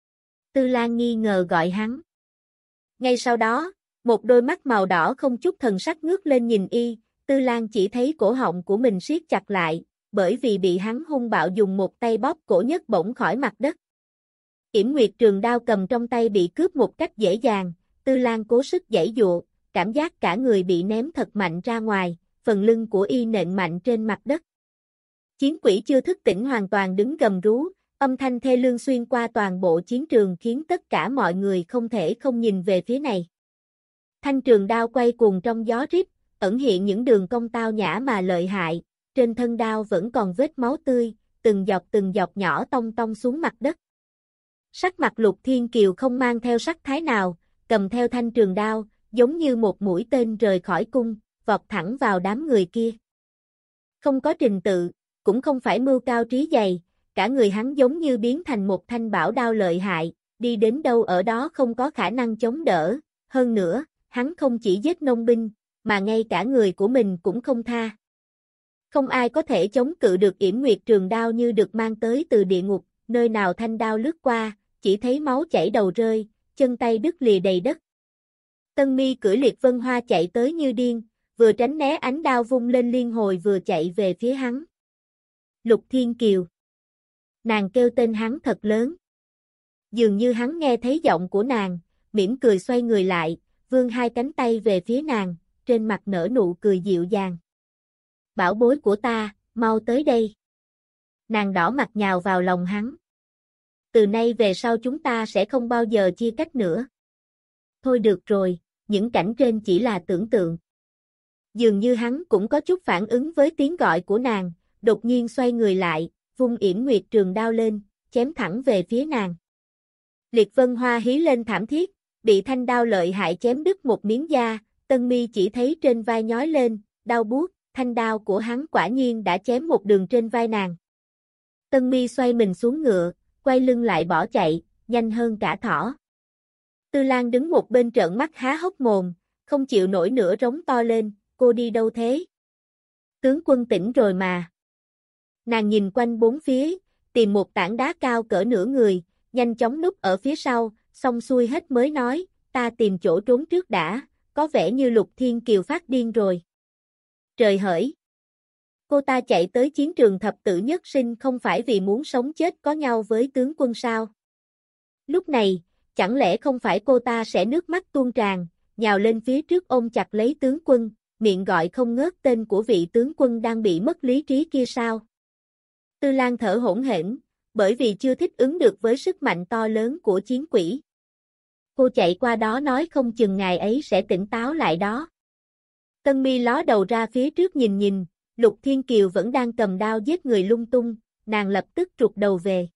Tư Lan nghi ngờ gọi hắn. Ngay sau đó, một đôi mắt màu đỏ không chút thần sắc ngước lên nhìn y, Tư Lan chỉ thấy cổ họng của mình siết chặt lại, bởi vì bị hắn hung bạo dùng một tay bóp cổ nhấc bổng khỏi mặt đất. Yểm Nguyệt trường đao cầm trong tay bị cướp một cách dễ dàng, Tư Lan cố sức giãy giụa, cảm giác cả người bị ném thật mạnh ra ngoài, phần lưng của y nện mạnh trên mặt đất. Chiến quỷ chưa thức tỉnh hoàn toàn đứng gầm rú, âm thanh thê lương xuyên qua toàn bộ chiến trường khiến tất cả mọi người không thể không nhìn về phía này. Thanh trường đao quay cuồng trong gió rít, ẩn hiện những đường cong tao nhã mà lợi hại, trên thân đao vẫn còn vết máu tươi, từng giọt từng giọt nhỏ tông tông xuống mặt đất. Sắc mặt Lục Thiên Kiều không mang theo sắc thái nào, cầm theo thanh trường đao, giống như một mũi tên rời khỏi cung, vọt thẳng vào đám người kia. Không có trình tự, cũng không phải mưu cao trí dày, cả người hắn giống như biến thành một thanh bảo đao lợi hại, đi đến đâu ở đó không có khả năng chống đỡ, hơn nữa, hắn không chỉ giết nông binh, mà ngay cả người của mình cũng không tha. Không ai có thể chống cự được yểm nguyệt trường đao như được mang tới từ địa ngục, nơi nào thanh đao lướt qua, chỉ thấy máu chảy đầu rơi, chân tay đứt lìa đầy đất. Tân Mi cưỡi Liệt Vân Hoa chạy tới như điên, vừa tránh né ánh đao vung lên liên hồi vừa chạy về phía hắn. Lục Thiên Kiều. Nàng kêu tên hắn thật lớn. Dường như hắn nghe thấy giọng của nàng, mỉm cười xoay người lại, vươn hai cánh tay về phía nàng, trên mặt nở nụ cười dịu dàng. Bảo bối của ta, mau tới đây. Nàng đỏ mặt nhào vào lòng hắn. Từ nay về sau chúng ta sẽ không bao giờ chia cách nữa. Thôi được rồi, những cảnh trên chỉ là tưởng tượng. Dường như hắn cũng có chút phản ứng với tiếng gọi của nàng, đột nhiên xoay người lại, vung yểm nguyệt trường đao lên, chém thẳng về phía nàng. Liệt Vân Hoa hí lên thảm thiết, bị thanh đao lợi hại chém đứt một miếng da, Tân Mi chỉ thấy trên vai nhói lên, đau buốt, thanh đao của hắn quả nhiên đã chém một đường trên vai nàng. Tân Mi xoay mình xuống ngựa, quay lưng lại bỏ chạy, nhanh hơn cả thỏ. Tư Lan đứng một bên trợn mắt há hốc mồm, không chịu nổi nữa rống to lên, cô đi đâu thế? Tướng quân tỉnh rồi mà. Nàng nhìn quanh bốn phía, tìm một tảng đá cao cỡ nửa người, nhanh chóng núp ở phía sau, xong xuôi hết mới nói, ta tìm chỗ trốn trước đã, có vẻ như Lục Thiên Kiều phát điên rồi. Trời hỡi! Cô ta chạy tới chiến trường thập tử nhất sinh không phải vì muốn sống chết có nhau với tướng quân sao? Lúc này, chẳng lẽ không phải cô ta sẽ nước mắt tuôn tràn, nhào lên phía trước ôm chặt lấy tướng quân, miệng gọi không ngớt tên của vị tướng quân đang bị mất lý trí kia sao? Tư Lan thở hổn hển, bởi vì chưa thích ứng được với sức mạnh to lớn của chiến quỷ. Cô chạy qua đó nói không chừng ngài ấy sẽ tỉnh táo lại đó. Tân Mi ló đầu ra phía trước nhìn nhìn, Lục Thiên Kiều vẫn đang cầm đao giết người lung tung, nàng lập tức trục đầu về.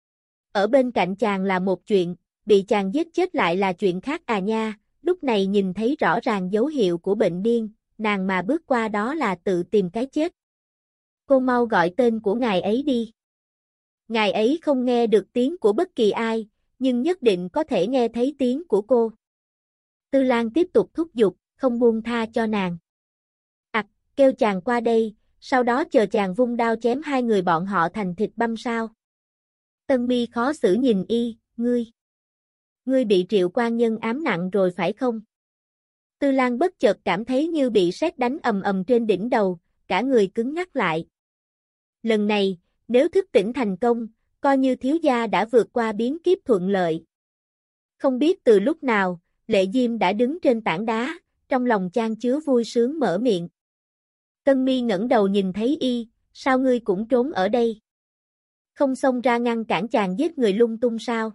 Ở bên cạnh chàng là một chuyện, bị chàng giết chết lại là chuyện khác à nha, lúc này nhìn thấy rõ ràng dấu hiệu của bệnh điên, nàng mà bước qua đó là tự tìm cái chết. Cô mau gọi tên của ngài ấy đi. Ngài ấy không nghe được tiếng của bất kỳ ai, nhưng nhất định có thể nghe thấy tiếng của cô. Tư Lan tiếp tục thúc giục, không buông tha cho nàng. Ặc, kêu chàng qua đây, sau đó chờ chàng vung đao chém hai người bọn họ thành thịt băm sao. Tân Mi khó xử nhìn y, ngươi. Ngươi bị Triệu Quan Nhân ám nặng rồi phải không? Tư Lan bất chợt cảm thấy như bị sét đánh ầm ầm trên đỉnh đầu, cả người cứng ngắc lại. Lần này, nếu thức tỉnh thành công, coi như thiếu gia đã vượt qua biến kiếp thuận lợi. Không biết từ lúc nào, Lệ Diêm đã đứng trên tảng đá, trong lòng chan chứa vui sướng mở miệng. Tân Mi ngẩng đầu nhìn thấy y, sao ngươi cũng trốn ở đây? Không xông ra ngăn cản chàng giết người lung tung sao?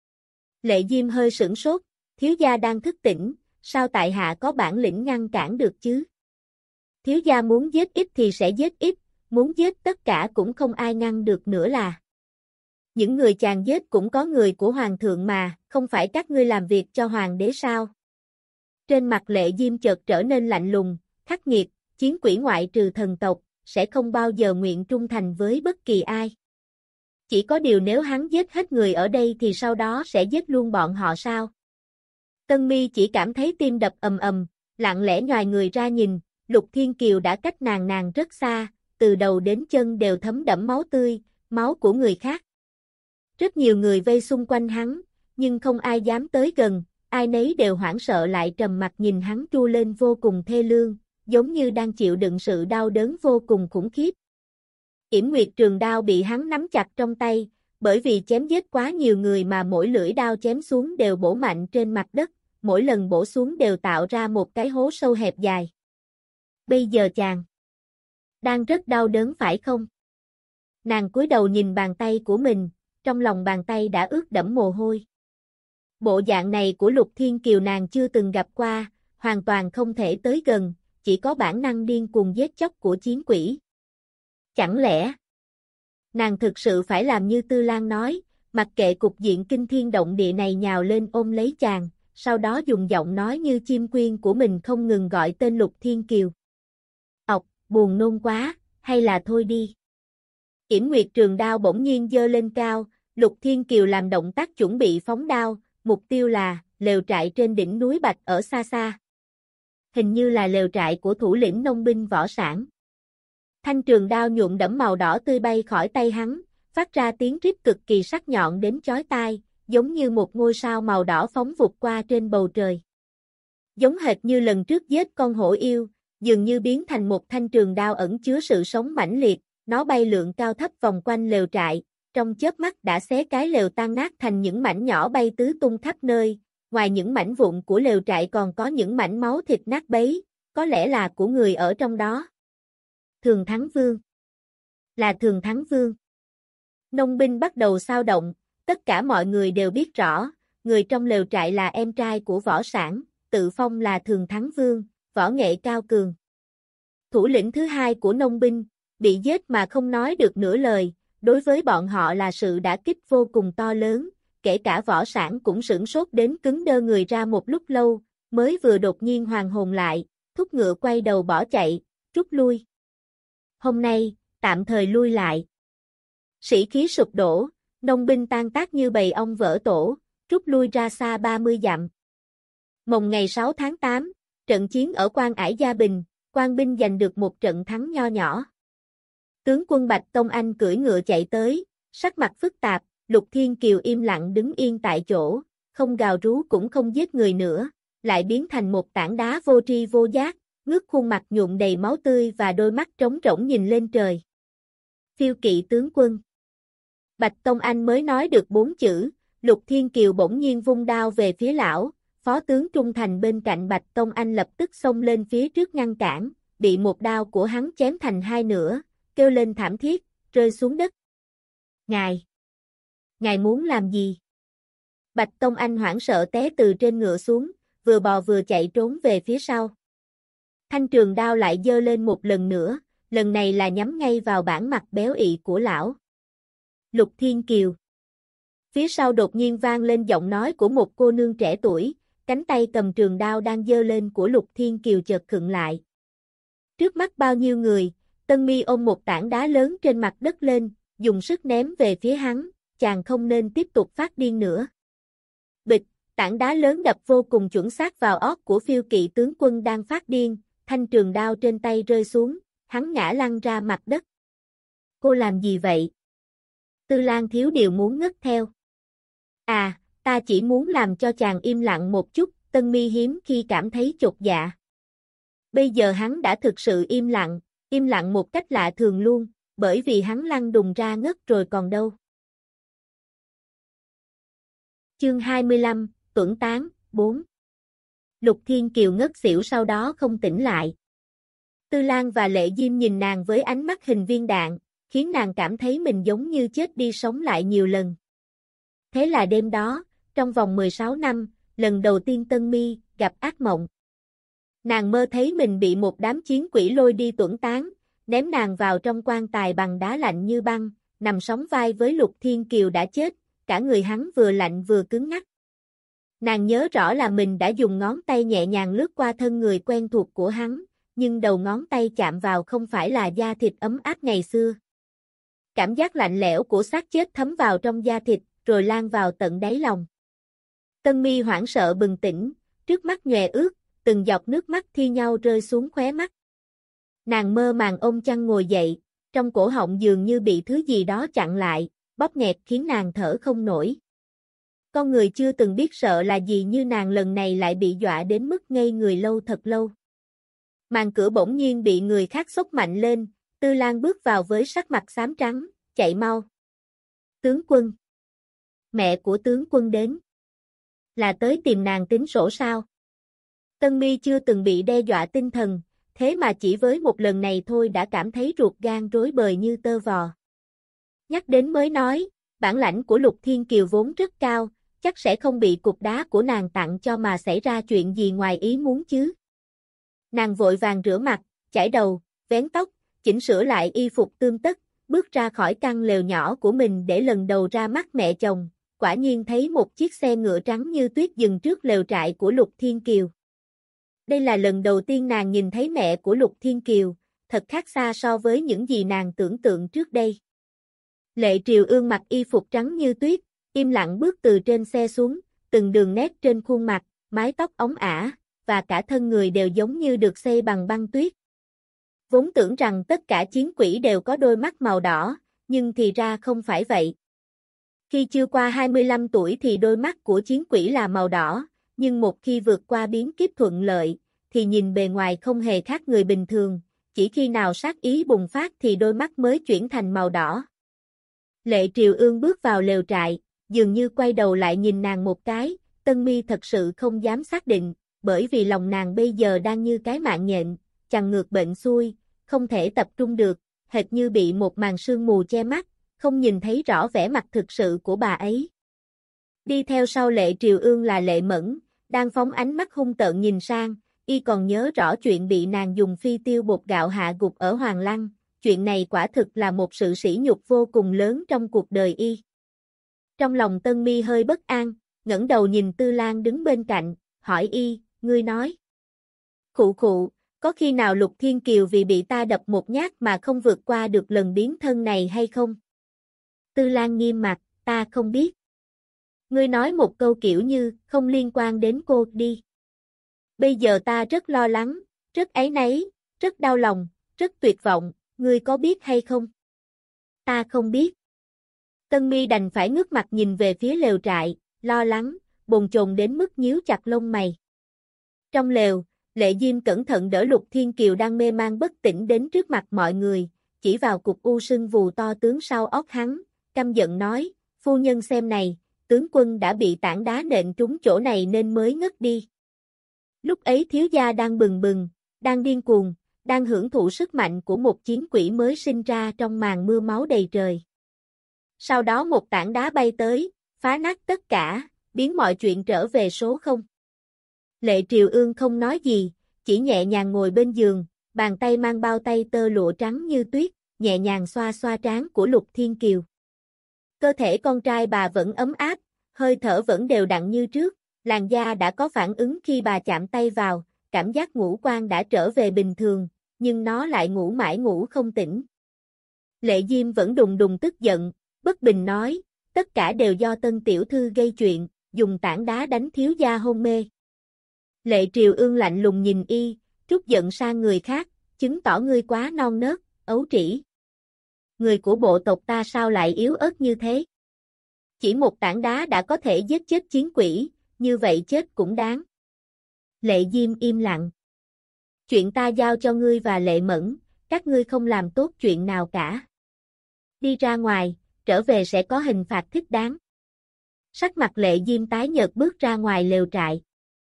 Lệ Diêm hơi sửng sốt, thiếu gia đang thức tỉnh, sao tại hạ có bản lĩnh ngăn cản được chứ? Thiếu gia muốn giết ít thì sẽ giết ít, muốn giết tất cả cũng không ai ngăn được nữa là. Những người chàng giết cũng có người của hoàng thượng mà, không phải các ngươi làm việc cho hoàng đế sao? Trên mặt Lệ Diêm chợt trở nên lạnh lùng, khắc nghiệt, chiến quỷ ngoại trừ thần tộc, sẽ không bao giờ nguyện trung thành với bất kỳ ai. Chỉ có điều nếu hắn giết hết người ở đây thì sau đó sẽ giết luôn bọn họ sao? Tân Mi chỉ cảm thấy tim đập ầm ầm, lặng lẽ nhoài người ra nhìn, Lục Thiên Kiều đã cách nàng nàng rất xa, từ đầu đến chân đều thấm đẫm máu tươi, máu của người khác. Rất nhiều người vây xung quanh hắn, nhưng không ai dám tới gần, ai nấy đều hoảng sợ lại trầm mặt nhìn hắn tru lên vô cùng thê lương, giống như đang chịu đựng sự đau đớn vô cùng khủng khiếp. Yểm Nguyệt trường đao bị hắn nắm chặt trong tay, bởi vì chém giết quá nhiều người mà mỗi lưỡi đao chém xuống đều bổ mạnh trên mặt đất, mỗi lần bổ xuống đều tạo ra một cái hố sâu hẹp dài. Bây giờ chàng đang rất đau đớn phải không? Nàng cúi đầu nhìn bàn tay của mình, trong lòng bàn tay đã ướt đẫm mồ hôi. Bộ dạng này của Lục Thiên Kiều nàng chưa từng gặp qua, hoàn toàn không thể tới gần, chỉ có bản năng điên cuồng giết chóc của chiến quỷ. Chẳng lẽ nàng thực sự phải làm như Tư Lan nói, mặc kệ cục diện kinh thiên động địa này nhào lên ôm lấy chàng, sau đó dùng giọng nói như chim quyên của mình không ngừng gọi tên Lục Thiên Kiều. Ọc, buồn nôn quá, hay là thôi đi. Yểm Nguyệt trường đao bỗng nhiên giơ lên cao, Lục Thiên Kiều làm động tác chuẩn bị phóng đao, mục tiêu là lều trại trên đỉnh núi Bạch ở xa xa. Hình như là lều trại của thủ lĩnh nông binh Võ Sản. Thanh trường đao nhuộm đẫm màu đỏ tươi bay khỏi tay hắn, phát ra tiếng rít cực kỳ sắc nhọn đến chói tai, giống như một ngôi sao màu đỏ phóng vụt qua trên bầu trời. Giống hệt như lần trước giết con hổ yêu, dường như biến thành một thanh trường đao ẩn chứa sự sống mãnh liệt, nó bay lượn cao thấp vòng quanh lều trại, trong chớp mắt đã xé cái lều tan nát thành những mảnh nhỏ bay tứ tung khắp nơi, ngoài những mảnh vụn của lều trại còn có những mảnh máu thịt nát bấy, có lẽ là của người ở trong đó. Thường Thắng Vương. Là Thường Thắng Vương. Nông binh bắt đầu xao động, tất cả mọi người đều biết rõ, người trong lều trại là em trai của Võ Sản, tự phong là Thường Thắng Vương, võ nghệ cao cường. Thủ lĩnh thứ hai của nông binh, bị giết mà không nói được nửa lời, đối với bọn họ là sự đả kích vô cùng to lớn, kể cả Võ Sản cũng sửng sốt đến cứng đơ người ra một lúc lâu, mới vừa đột nhiên hoàn hồn lại, thúc ngựa quay đầu bỏ chạy, rút lui. Hôm nay, tạm thời lui lại. Sĩ khí sụp đổ, nông binh tan tác như bầy ong vỡ tổ, rút lui ra xa ba mươi dặm. Mồng ngày sáu tháng tám, trận chiến ở Quan Ải Gia Bình, quan binh giành được một trận thắng nho nhỏ. Tướng quân Bạch Tông Anh cưỡi ngựa chạy tới, sắc mặt phức tạp, Lục Thiên Kiều im lặng đứng yên tại chỗ, không gào rú cũng không giết người nữa, lại biến thành một tảng đá vô tri vô giác, ngước khuôn mặt nhuộm đầy máu tươi và đôi mắt trống rỗng nhìn lên trời. Phiêu kỵ tướng quân. Bạch Tông Anh mới nói được bốn chữ, Lục Thiên Kiều bỗng nhiên vung đao về phía lão, phó tướng trung thành bên cạnh Bạch Tông Anh lập tức xông lên phía trước ngăn cản, bị một đao của hắn chém thành hai nửa, kêu lên thảm thiết, rơi xuống đất. Ngài! Ngài muốn làm gì? Bạch Tông Anh hoảng sợ té từ trên ngựa xuống, vừa bò vừa chạy trốn về phía sau. Thanh trường đao lại giơ lên một lần nữa, lần này là nhắm ngay vào bản mặt béo ị của lão. Lục Thiên Kiều. Phía sau đột nhiên vang lên giọng nói của một cô nương trẻ tuổi, cánh tay cầm trường đao đang giơ lên của Lục Thiên Kiều chợt khựng lại. Trước mắt bao nhiêu người, Tân Mi ôm một tảng đá lớn trên mặt đất lên, dùng sức ném về phía hắn, chàng không nên tiếp tục phát điên nữa. Bịch, tảng đá lớn đập vô cùng chuẩn xác vào óc của phiêu kỵ tướng quân đang phát điên, thanh trường đao trên tay rơi xuống, hắn ngã lăn ra mặt đất. Cô làm gì vậy? Tư Lan thiếu điều muốn ngất theo. À, ta chỉ muốn làm cho chàng im lặng một chút, Tân Mi hiếm khi cảm thấy chột dạ. Bây giờ hắn đã thực sự im lặng, im lặng một cách lạ thường luôn, bởi vì hắn lăn đùng ra ngất rồi còn đâu. Chương hai mươi lăm, Tuẩn Tán, bốn. Lục Thiên Kiều ngất xỉu sau đó không tỉnh lại. Tư Lan và Lệ Diêm nhìn nàng với ánh mắt hình viên đạn, khiến nàng cảm thấy mình giống như chết đi sống lại nhiều lần. Thế là đêm đó, trong vòng mười sáu năm, lần đầu tiên Tân Mi gặp ác mộng. Nàng mơ thấy mình bị một đám chiến quỷ lôi đi Tuẩn Tán, ném nàng vào trong quan tài bằng đá lạnh như băng, nằm sóng vai với Lục Thiên Kiều đã chết, cả người hắn vừa lạnh vừa cứng ngắc. Nàng nhớ rõ là mình đã dùng ngón tay nhẹ nhàng lướt qua thân người quen thuộc của hắn, nhưng đầu ngón tay chạm vào không phải là da thịt ấm áp ngày xưa. Cảm giác lạnh lẽo của xác chết thấm vào trong da thịt, rồi lan vào tận đáy lòng. Tân Mi hoảng sợ bừng tỉnh, trước mắt nhòe ướt, từng giọt nước mắt thi nhau rơi xuống khóe mắt. Nàng mơ màng ôm chăn ngồi dậy, trong cổ họng dường như bị thứ gì đó chặn lại, bóp nghẹt khiến nàng thở không nổi. Con người chưa từng biết sợ là gì như nàng lần này lại bị dọa đến mức ngây người lâu thật lâu. Màn cửa bỗng nhiên bị người khác xốc mạnh lên, Tư Lan bước vào với sắc mặt xám trắng, chạy mau. Tướng quân. Mẹ của tướng quân đến. Là tới tìm nàng tính sổ sao? Tân Mi chưa từng bị đe dọa tinh thần, thế mà chỉ với một lần này thôi đã cảm thấy ruột gan rối bời như tơ vò. Nhắc đến mới nói, bản lãnh của Lục Thiên Kiều vốn rất cao, chắc sẽ không bị cục đá của nàng tặng cho mà xảy ra chuyện gì ngoài ý muốn chứ. Nàng vội vàng rửa mặt, chải đầu, vén tóc, chỉnh sửa lại y phục tươm tất, bước ra khỏi căn lều nhỏ của mình để lần đầu ra mắt mẹ chồng, quả nhiên thấy một chiếc xe ngựa trắng như tuyết dừng trước lều trại của Lục Thiên Kiều. Đây là lần đầu tiên nàng nhìn thấy mẹ của Lục Thiên Kiều, thật khác xa so với những gì nàng tưởng tượng trước đây. Lệ Triều Ương mặc y phục trắng như tuyết, im lặng bước từ trên xe xuống, từng đường nét trên khuôn mặt, mái tóc óng ả, và cả thân người đều giống như được xây bằng băng tuyết. Vốn tưởng rằng tất cả chiến quỷ đều có đôi mắt màu đỏ, nhưng thì ra không phải vậy. Khi chưa qua hai mươi lăm tuổi thì đôi mắt của chiến quỷ là màu đỏ, nhưng một khi vượt qua biến kiếp thuận lợi, thì nhìn bề ngoài không hề khác người bình thường, chỉ khi nào sát ý bùng phát thì đôi mắt mới chuyển thành màu đỏ. Lệ Triều Ương bước vào lều trại, dường như quay đầu lại nhìn nàng một cái, Tân Mi thật sự không dám xác định, bởi vì lòng nàng bây giờ đang như cái mạng nhện, chằng ngược bệnh xuôi, không thể tập trung được, hệt như bị một màn sương mù che mắt, không nhìn thấy rõ vẻ mặt thực sự của bà ấy. Đi theo sau Lệ Triều Ương là Lệ Mẫn, đang phóng ánh mắt hung tợn nhìn sang, y còn nhớ rõ chuyện bị nàng dùng phi tiêu bột gạo hạ gục ở Hoàng Lăng, chuyện này quả thực là một sự sỉ nhục vô cùng lớn trong cuộc đời y. Trong lòng Tân Mi hơi bất an, ngẩng đầu nhìn Tư Lan đứng bên cạnh, hỏi y, ngươi nói. Khụ khụ, có khi nào Lục Thiên Kiều vì bị ta đập một nhát mà không vượt qua được lần biến thân này hay không? Tư Lan nghiêm mặt, ta không biết. Ngươi nói một câu kiểu như, không liên quan đến cô đi. Bây giờ ta rất lo lắng, rất áy náy, rất đau lòng, rất tuyệt vọng, ngươi có biết hay không? Ta không biết. Tân Mi đành phải ngước mặt nhìn về phía lều trại, lo lắng, bồn chồn đến mức nhíu chặt lông mày. Trong lều, Lệ Diêm cẩn thận đỡ Lục Thiên Kiều đang mê man bất tỉnh đến trước mặt mọi người, chỉ vào cục u sưng vù to tướng sau óc hắn, căm giận nói, phu nhân xem này, tướng quân đã bị tảng đá nện trúng chỗ này nên mới ngất đi. Lúc ấy thiếu gia đang bừng bừng, đang điên cuồng, đang hưởng thụ sức mạnh của một chiến quỷ mới sinh ra trong màn mưa máu đầy trời. Sau đó một tảng đá bay tới, phá nát tất cả, biến mọi chuyện trở về số không. Lệ Triều Ương không nói gì, chỉ nhẹ nhàng ngồi bên giường, bàn tay mang bao tay tơ lụa trắng như tuyết, nhẹ nhàng xoa xoa trán của Lục Thiên Kiều. Cơ thể con trai bà vẫn ấm áp, hơi thở vẫn đều đặn như trước, làn da đã có phản ứng khi bà chạm tay vào, cảm giác ngũ quan đã trở về bình thường, nhưng nó lại ngủ mãi ngủ không tỉnh. Lệ Diêm vẫn đùng đùng tức giận, bất bình nói, tất cả đều do Tân tiểu thư gây chuyện, dùng tảng đá đánh thiếu gia hôn mê. Lệ Triều Ương lạnh lùng nhìn y, trút giận sang người khác, chứng tỏ ngươi quá non nớt, ấu trĩ. Người của bộ tộc ta sao lại yếu ớt như thế? Chỉ một tảng đá đã có thể giết chết chiến quỷ, như vậy chết cũng đáng. Lệ Diêm im lặng. Chuyện ta giao cho ngươi và Lệ Mẫn, các ngươi không làm tốt chuyện nào cả. Đi ra ngoài, trở về sẽ có hình phạt thích đáng. Sắc mặt Lệ Diêm tái nhợt bước ra ngoài lều trại.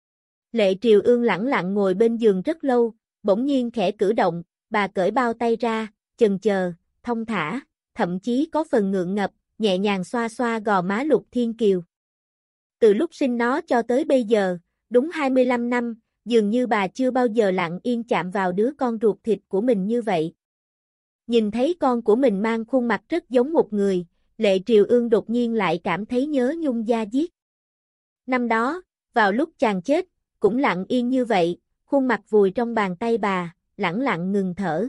Lệ Triều Ương lẳng lặng ngồi bên giường rất lâu, bỗng nhiên khẽ cử động, bà cởi bao tay ra, chần chờ, thông thả, thậm chí có phần ngượng ngập, nhẹ nhàng xoa xoa gò má Lục Thiên Kiều. Từ lúc sinh nó cho tới bây giờ, đúng hai mươi lăm năm, dường như bà chưa bao giờ lặng yên chạm vào đứa con ruột thịt của mình như vậy. Nhìn thấy con của mình mang khuôn mặt rất giống một người, Lệ Triều Ương đột nhiên lại cảm thấy nhớ nhung da diết. Năm đó, vào lúc chàng chết, cũng lặng yên như vậy, khuôn mặt vùi trong bàn tay bà, lẳng lặng ngừng thở.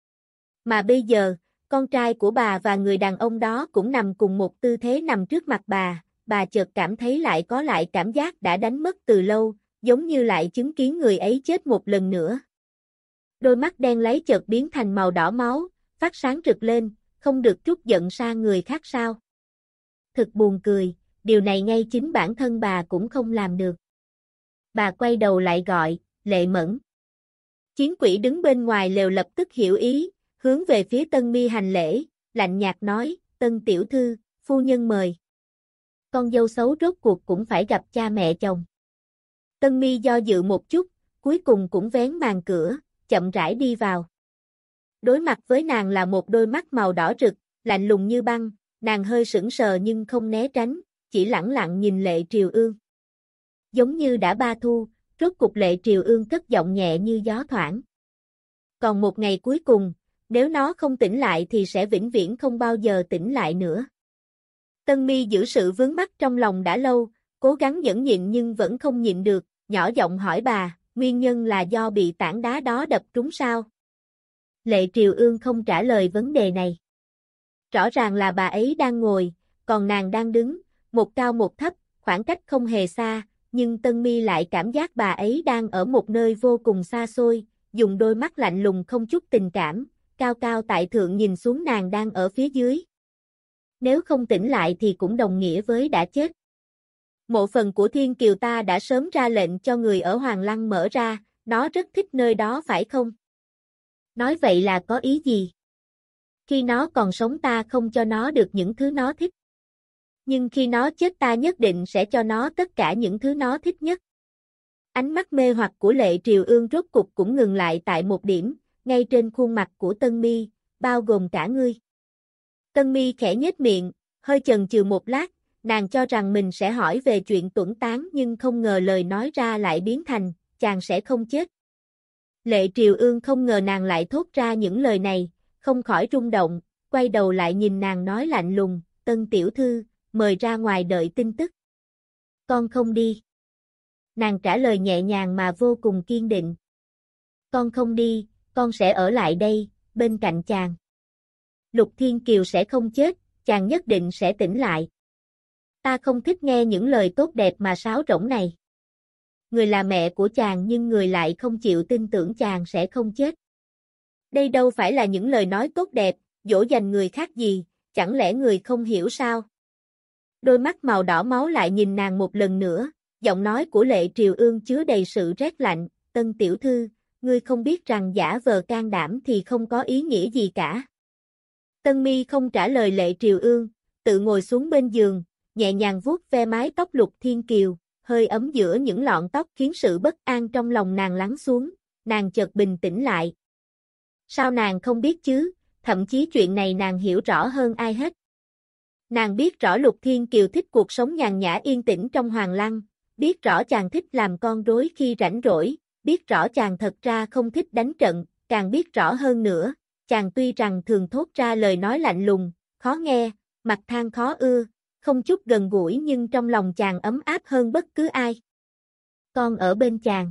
Mà bây giờ, con trai của bà và người đàn ông đó cũng nằm cùng một tư thế nằm trước mặt bà, bà chợt cảm thấy lại có lại cảm giác đã đánh mất từ lâu, giống như lại chứng kiến người ấy chết một lần nữa. Đôi mắt đen láy chợt biến thành màu đỏ máu, phát sáng rực lên, không được trút giận sang người khác sao? Thật buồn cười, điều này ngay chính bản thân bà cũng không làm được. Bà quay đầu lại gọi, Lệ Mẫn. Chiến quỷ đứng bên ngoài lều lập tức hiểu ý, hướng về phía Tân Mi hành lễ, lạnh nhạt nói, Tân tiểu thư, phu nhân mời. Con dâu xấu rốt cuộc cũng phải gặp cha mẹ chồng. Tân Mi do dự một chút, cuối cùng cũng vén màn cửa, chậm rãi đi vào. Đối mặt với nàng là một đôi mắt màu đỏ rực, lạnh lùng như băng, nàng hơi sững sờ nhưng không né tránh, chỉ lẳng lặng nhìn Lệ Triều Ương. Giống như đã ba thu, rốt cục Lệ Triều Ương cất giọng nhẹ như gió thoảng. Còn một ngày cuối cùng, nếu nó không tỉnh lại thì sẽ vĩnh viễn không bao giờ tỉnh lại nữa. Tân Mi giữ sự vướng mắc trong lòng đã lâu, cố gắng nhẫn nhịn nhưng vẫn không nhịn được, nhỏ giọng hỏi bà, nguyên nhân là do bị tảng đá đó đập trúng sao? Lệ Triều Ương không trả lời vấn đề này. Rõ ràng là bà ấy đang ngồi, còn nàng đang đứng, một cao một thấp, khoảng cách không hề xa, nhưng Tân Mi lại cảm giác bà ấy đang ở một nơi vô cùng xa xôi, dùng đôi mắt lạnh lùng không chút tình cảm, cao cao tại thượng nhìn xuống nàng đang ở phía dưới. Nếu không tỉnh lại thì cũng đồng nghĩa với đã chết. Mộ phần của Thiên Kiều ta đã sớm ra lệnh cho người ở Hoàng Lăng mở ra, nó rất thích nơi đó phải không? Nói vậy là có ý gì? Khi nó còn sống ta không cho nó được những thứ nó thích. Nhưng khi nó chết ta nhất định sẽ cho nó tất cả những thứ nó thích nhất. Ánh mắt mê hoặc của Lệ Triều Ương rốt cục cũng ngừng lại tại một điểm, ngay trên khuôn mặt của Tân Mi, bao gồm cả ngươi. Tân Mi khẽ nhếch miệng, hơi chần chừ một lát, nàng cho rằng mình sẽ hỏi về chuyện tuẫn tán nhưng không ngờ lời nói ra lại biến thành, chàng sẽ không chết. Lệ Triều Ương không ngờ nàng lại thốt ra những lời này, không khỏi rung động, quay đầu lại nhìn nàng nói lạnh lùng, Tân tiểu thư, mời ra ngoài đợi tin tức. Con không đi. Nàng trả lời nhẹ nhàng mà vô cùng kiên định. Con không đi, con sẽ ở lại đây, bên cạnh chàng. Lục Thiên Kiều sẽ không chết, chàng nhất định sẽ tỉnh lại. Ta không thích nghe những lời tốt đẹp mà sáo rỗng này. Người là mẹ của chàng nhưng người lại không chịu tin tưởng chàng sẽ không chết. Đây đâu phải là những lời nói tốt đẹp, dỗ dành người khác gì, chẳng lẽ người không hiểu sao? Đôi mắt màu đỏ máu lại nhìn nàng một lần nữa, giọng nói của Lệ Triều Ương chứa đầy sự rét lạnh, Tân tiểu thư, ngươi không biết rằng giả vờ can đảm thì không có ý nghĩa gì cả. Tân Mi không trả lời Lệ Triều Ương, tự ngồi xuống bên giường, nhẹ nhàng vuốt ve mái tóc Lục Thiên Kiều, hơi ấm giữa những lọn tóc khiến sự bất an trong lòng nàng lắng xuống, nàng chợt bình tĩnh lại. Sao nàng không biết chứ, thậm chí chuyện này nàng hiểu rõ hơn ai hết. Nàng biết rõ Lục Thiên Kiều thích cuộc sống nhàn nhã yên tĩnh trong Hoàng Lăng, biết rõ chàng thích làm con rối khi rảnh rỗi, biết rõ chàng thật ra không thích đánh trận, càng biết rõ hơn nữa, chàng tuy rằng thường thốt ra lời nói lạnh lùng, khó nghe, mặt than khó ưa, không chút gần gũi nhưng trong lòng chàng ấm áp hơn bất cứ ai. Con ở bên chàng.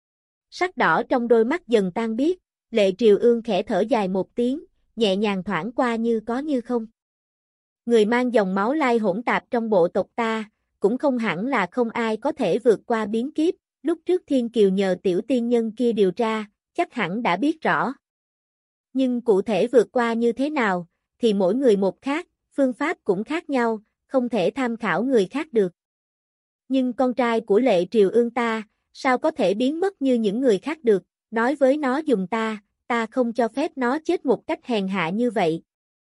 Sắc đỏ trong đôi mắt dần tan biết, Lệ Triều Ương khẽ thở dài một tiếng, nhẹ nhàng thoảng qua như có như không. Người mang dòng máu lai hỗn tạp trong bộ tộc ta, cũng không hẳn là không ai có thể vượt qua biến kiếp, lúc trước Thiên Kiều nhờ tiểu tiên nhân kia điều tra, chắc hẳn đã biết rõ. Nhưng cụ thể vượt qua như thế nào, thì mỗi người một khác, phương pháp cũng khác nhau, không thể tham khảo người khác được. Nhưng con trai của Lệ Triều Ương ta, sao có thể biến mất như những người khác được, nói với nó dùng ta, ta không cho phép nó chết một cách hèn hạ như vậy.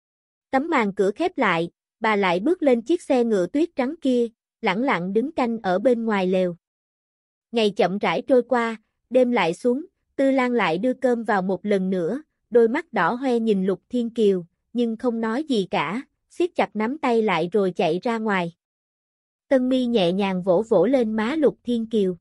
Tấm màn cửa khép lại, bà lại bước lên chiếc xe ngựa tuyết trắng kia, lẳng lặng đứng canh ở bên ngoài lều. Ngày chậm rãi trôi qua, đêm lại xuống, Tư Lan lại đưa cơm vào một lần nữa, đôi mắt đỏ hoe nhìn Lục Thiên Kiều, nhưng không nói gì cả, siết chặt nắm tay lại rồi chạy ra ngoài. Tân Mi nhẹ nhàng vỗ vỗ lên má Lục Thiên Kiều.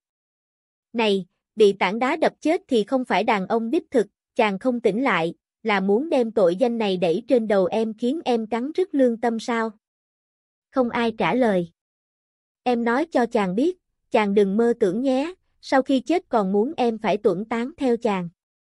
Này, bị tảng đá đập chết thì không phải đàn ông đích thực, chàng không tỉnh lại, là muốn đem tội danh này đẩy trên đầu em khiến em cắn rứt lương tâm sao? Không ai trả lời. Em nói cho chàng biết, chàng đừng mơ tưởng nhé, sau khi chết còn muốn em phải tuẫn tán theo chàng.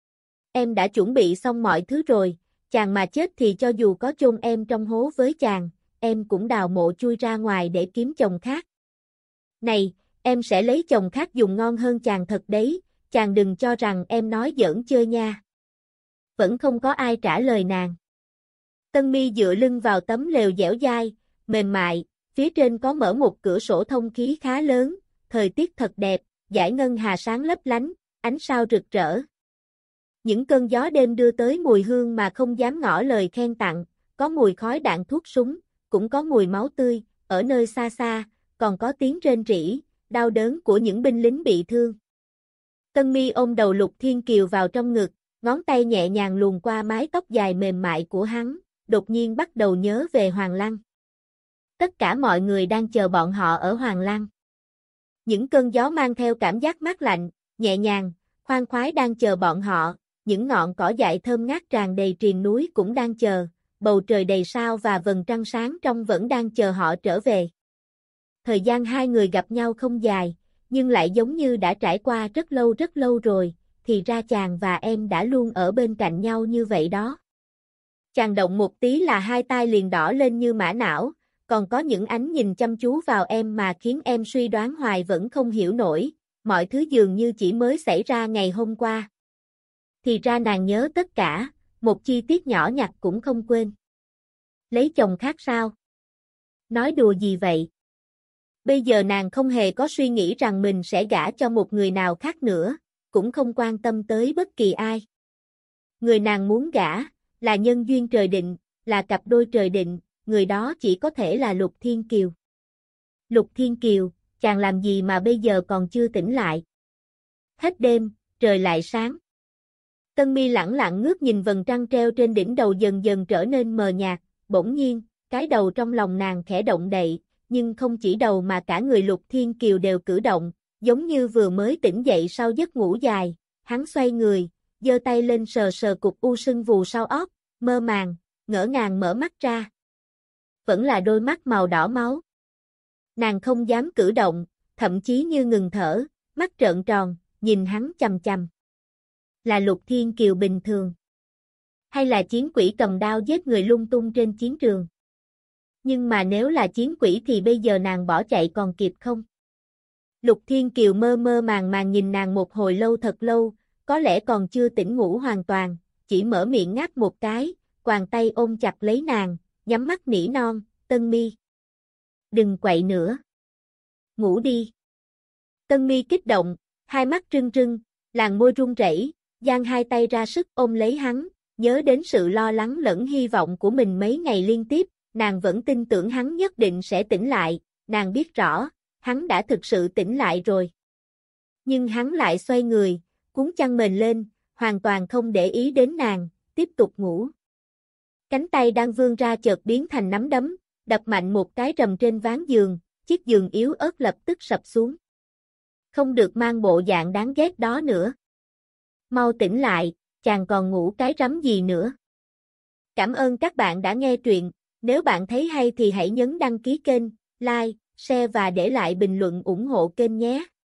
Em đã chuẩn bị xong mọi thứ rồi, chàng mà chết thì cho dù có chôn em trong hố với chàng, em cũng đào mộ chui ra ngoài để kiếm chồng khác. Này, em sẽ lấy chồng khác dùng ngon hơn chàng thật đấy, chàng đừng cho rằng em nói giỡn chơi nha. Vẫn không có ai trả lời nàng. Tân Mi dựa lưng vào tấm lều dẻo dai, mềm mại, phía trên có mở một cửa sổ thông khí khá lớn, thời tiết thật đẹp, dải ngân hà sáng lấp lánh, ánh sao rực rỡ. Những cơn gió đêm đưa tới mùi hương mà không dám ngỏ lời khen tặng, có mùi khói đạn thuốc súng, cũng có mùi máu tươi, ở nơi xa xa, còn có tiếng rên rỉ, đau đớn của những binh lính bị thương. Tân Mi ôm đầu Lục Thiên Kiều vào trong ngực, ngón tay nhẹ nhàng luồn qua mái tóc dài mềm mại của hắn, đột nhiên bắt đầu nhớ về Hoàng Lăng. Tất cả mọi người đang chờ bọn họ ở Hoàng Lăng. Những cơn gió mang theo cảm giác mát lạnh, nhẹ nhàng, khoan khoái đang chờ bọn họ, những ngọn cỏ dại thơm ngát tràn đầy triền núi cũng đang chờ, bầu trời đầy sao và vầng trăng sáng trong vẫn đang chờ họ trở về. Thời gian hai người gặp nhau không dài, nhưng lại giống như đã trải qua rất lâu rất lâu rồi, thì ra chàng và em đã luôn ở bên cạnh nhau như vậy đó. Chàng động một tí là hai tai liền đỏ lên như mã não, còn có những ánh nhìn chăm chú vào em mà khiến em suy đoán hoài vẫn không hiểu nổi, mọi thứ dường như chỉ mới xảy ra ngày hôm qua. Thì ra nàng nhớ tất cả, một chi tiết nhỏ nhặt cũng không quên. Lấy chồng khác sao? Nói đùa gì vậy? Bây giờ nàng không hề có suy nghĩ rằng mình sẽ gả cho một người nào khác nữa, cũng không quan tâm tới bất kỳ ai. Người nàng muốn gả, là nhân duyên trời định, là cặp đôi trời định, người đó chỉ có thể là Lục Thiên Kiều. Lục Thiên Kiều, chàng làm gì mà bây giờ còn chưa tỉnh lại? Hết đêm, trời lại sáng. Tân Mi lẳng lặng ngước nhìn vầng trăng treo trên đỉnh đầu dần dần trở nên mờ nhạt, bỗng nhiên, cái đầu trong lòng nàng khẽ động đậy, nhưng không chỉ đầu mà cả người Lục Thiên Kiều đều cử động, giống như vừa mới tỉnh dậy sau giấc ngủ dài, hắn xoay người, giơ tay lên sờ sờ cục u sưng vù sau óc, mơ màng, ngỡ ngàng mở mắt ra. Vẫn là đôi mắt màu đỏ máu. Nàng không dám cử động, thậm chí như ngừng thở, mắt trợn tròn, nhìn hắn chằm chằm. Là Lục Thiên Kiều bình thường? Hay là chiến quỷ cầm đao giết người lung tung trên chiến trường? Nhưng mà nếu là chiến quỷ thì bây giờ nàng bỏ chạy còn kịp không? Lục Thiên Kiều mơ mơ màng màng nhìn nàng một hồi lâu thật lâu, có lẽ còn chưa tỉnh ngủ hoàn toàn, chỉ mở miệng ngáp một cái, quàng tay ôm chặt lấy nàng, nhắm mắt nỉ non, Tân Mi. Đừng quậy nữa. Ngủ đi. Tân Mi kích động, hai mắt trưng trưng, làn môi run rẩy, giang hai tay ra sức ôm lấy hắn, nhớ đến sự lo lắng lẫn hy vọng của mình mấy ngày liên tiếp, nàng vẫn tin tưởng hắn nhất định sẽ tỉnh lại, nàng biết rõ, hắn đã thực sự tỉnh lại rồi. Nhưng hắn lại xoay người, cuốn chăn mền lên, hoàn toàn không để ý đến nàng, tiếp tục ngủ. Cánh tay đang vươn ra chợt biến thành nắm đấm, đập mạnh một cái rầm trên ván giường, chiếc giường yếu ớt lập tức sập xuống. Không được mang bộ dạng đáng ghét đó nữa. Mau tỉnh lại, chàng còn ngủ cái rắm gì nữa. Cảm ơn các bạn đã nghe truyện, nếu bạn thấy hay thì hãy nhấn đăng ký kênh, like, share và để lại bình luận ủng hộ kênh nhé.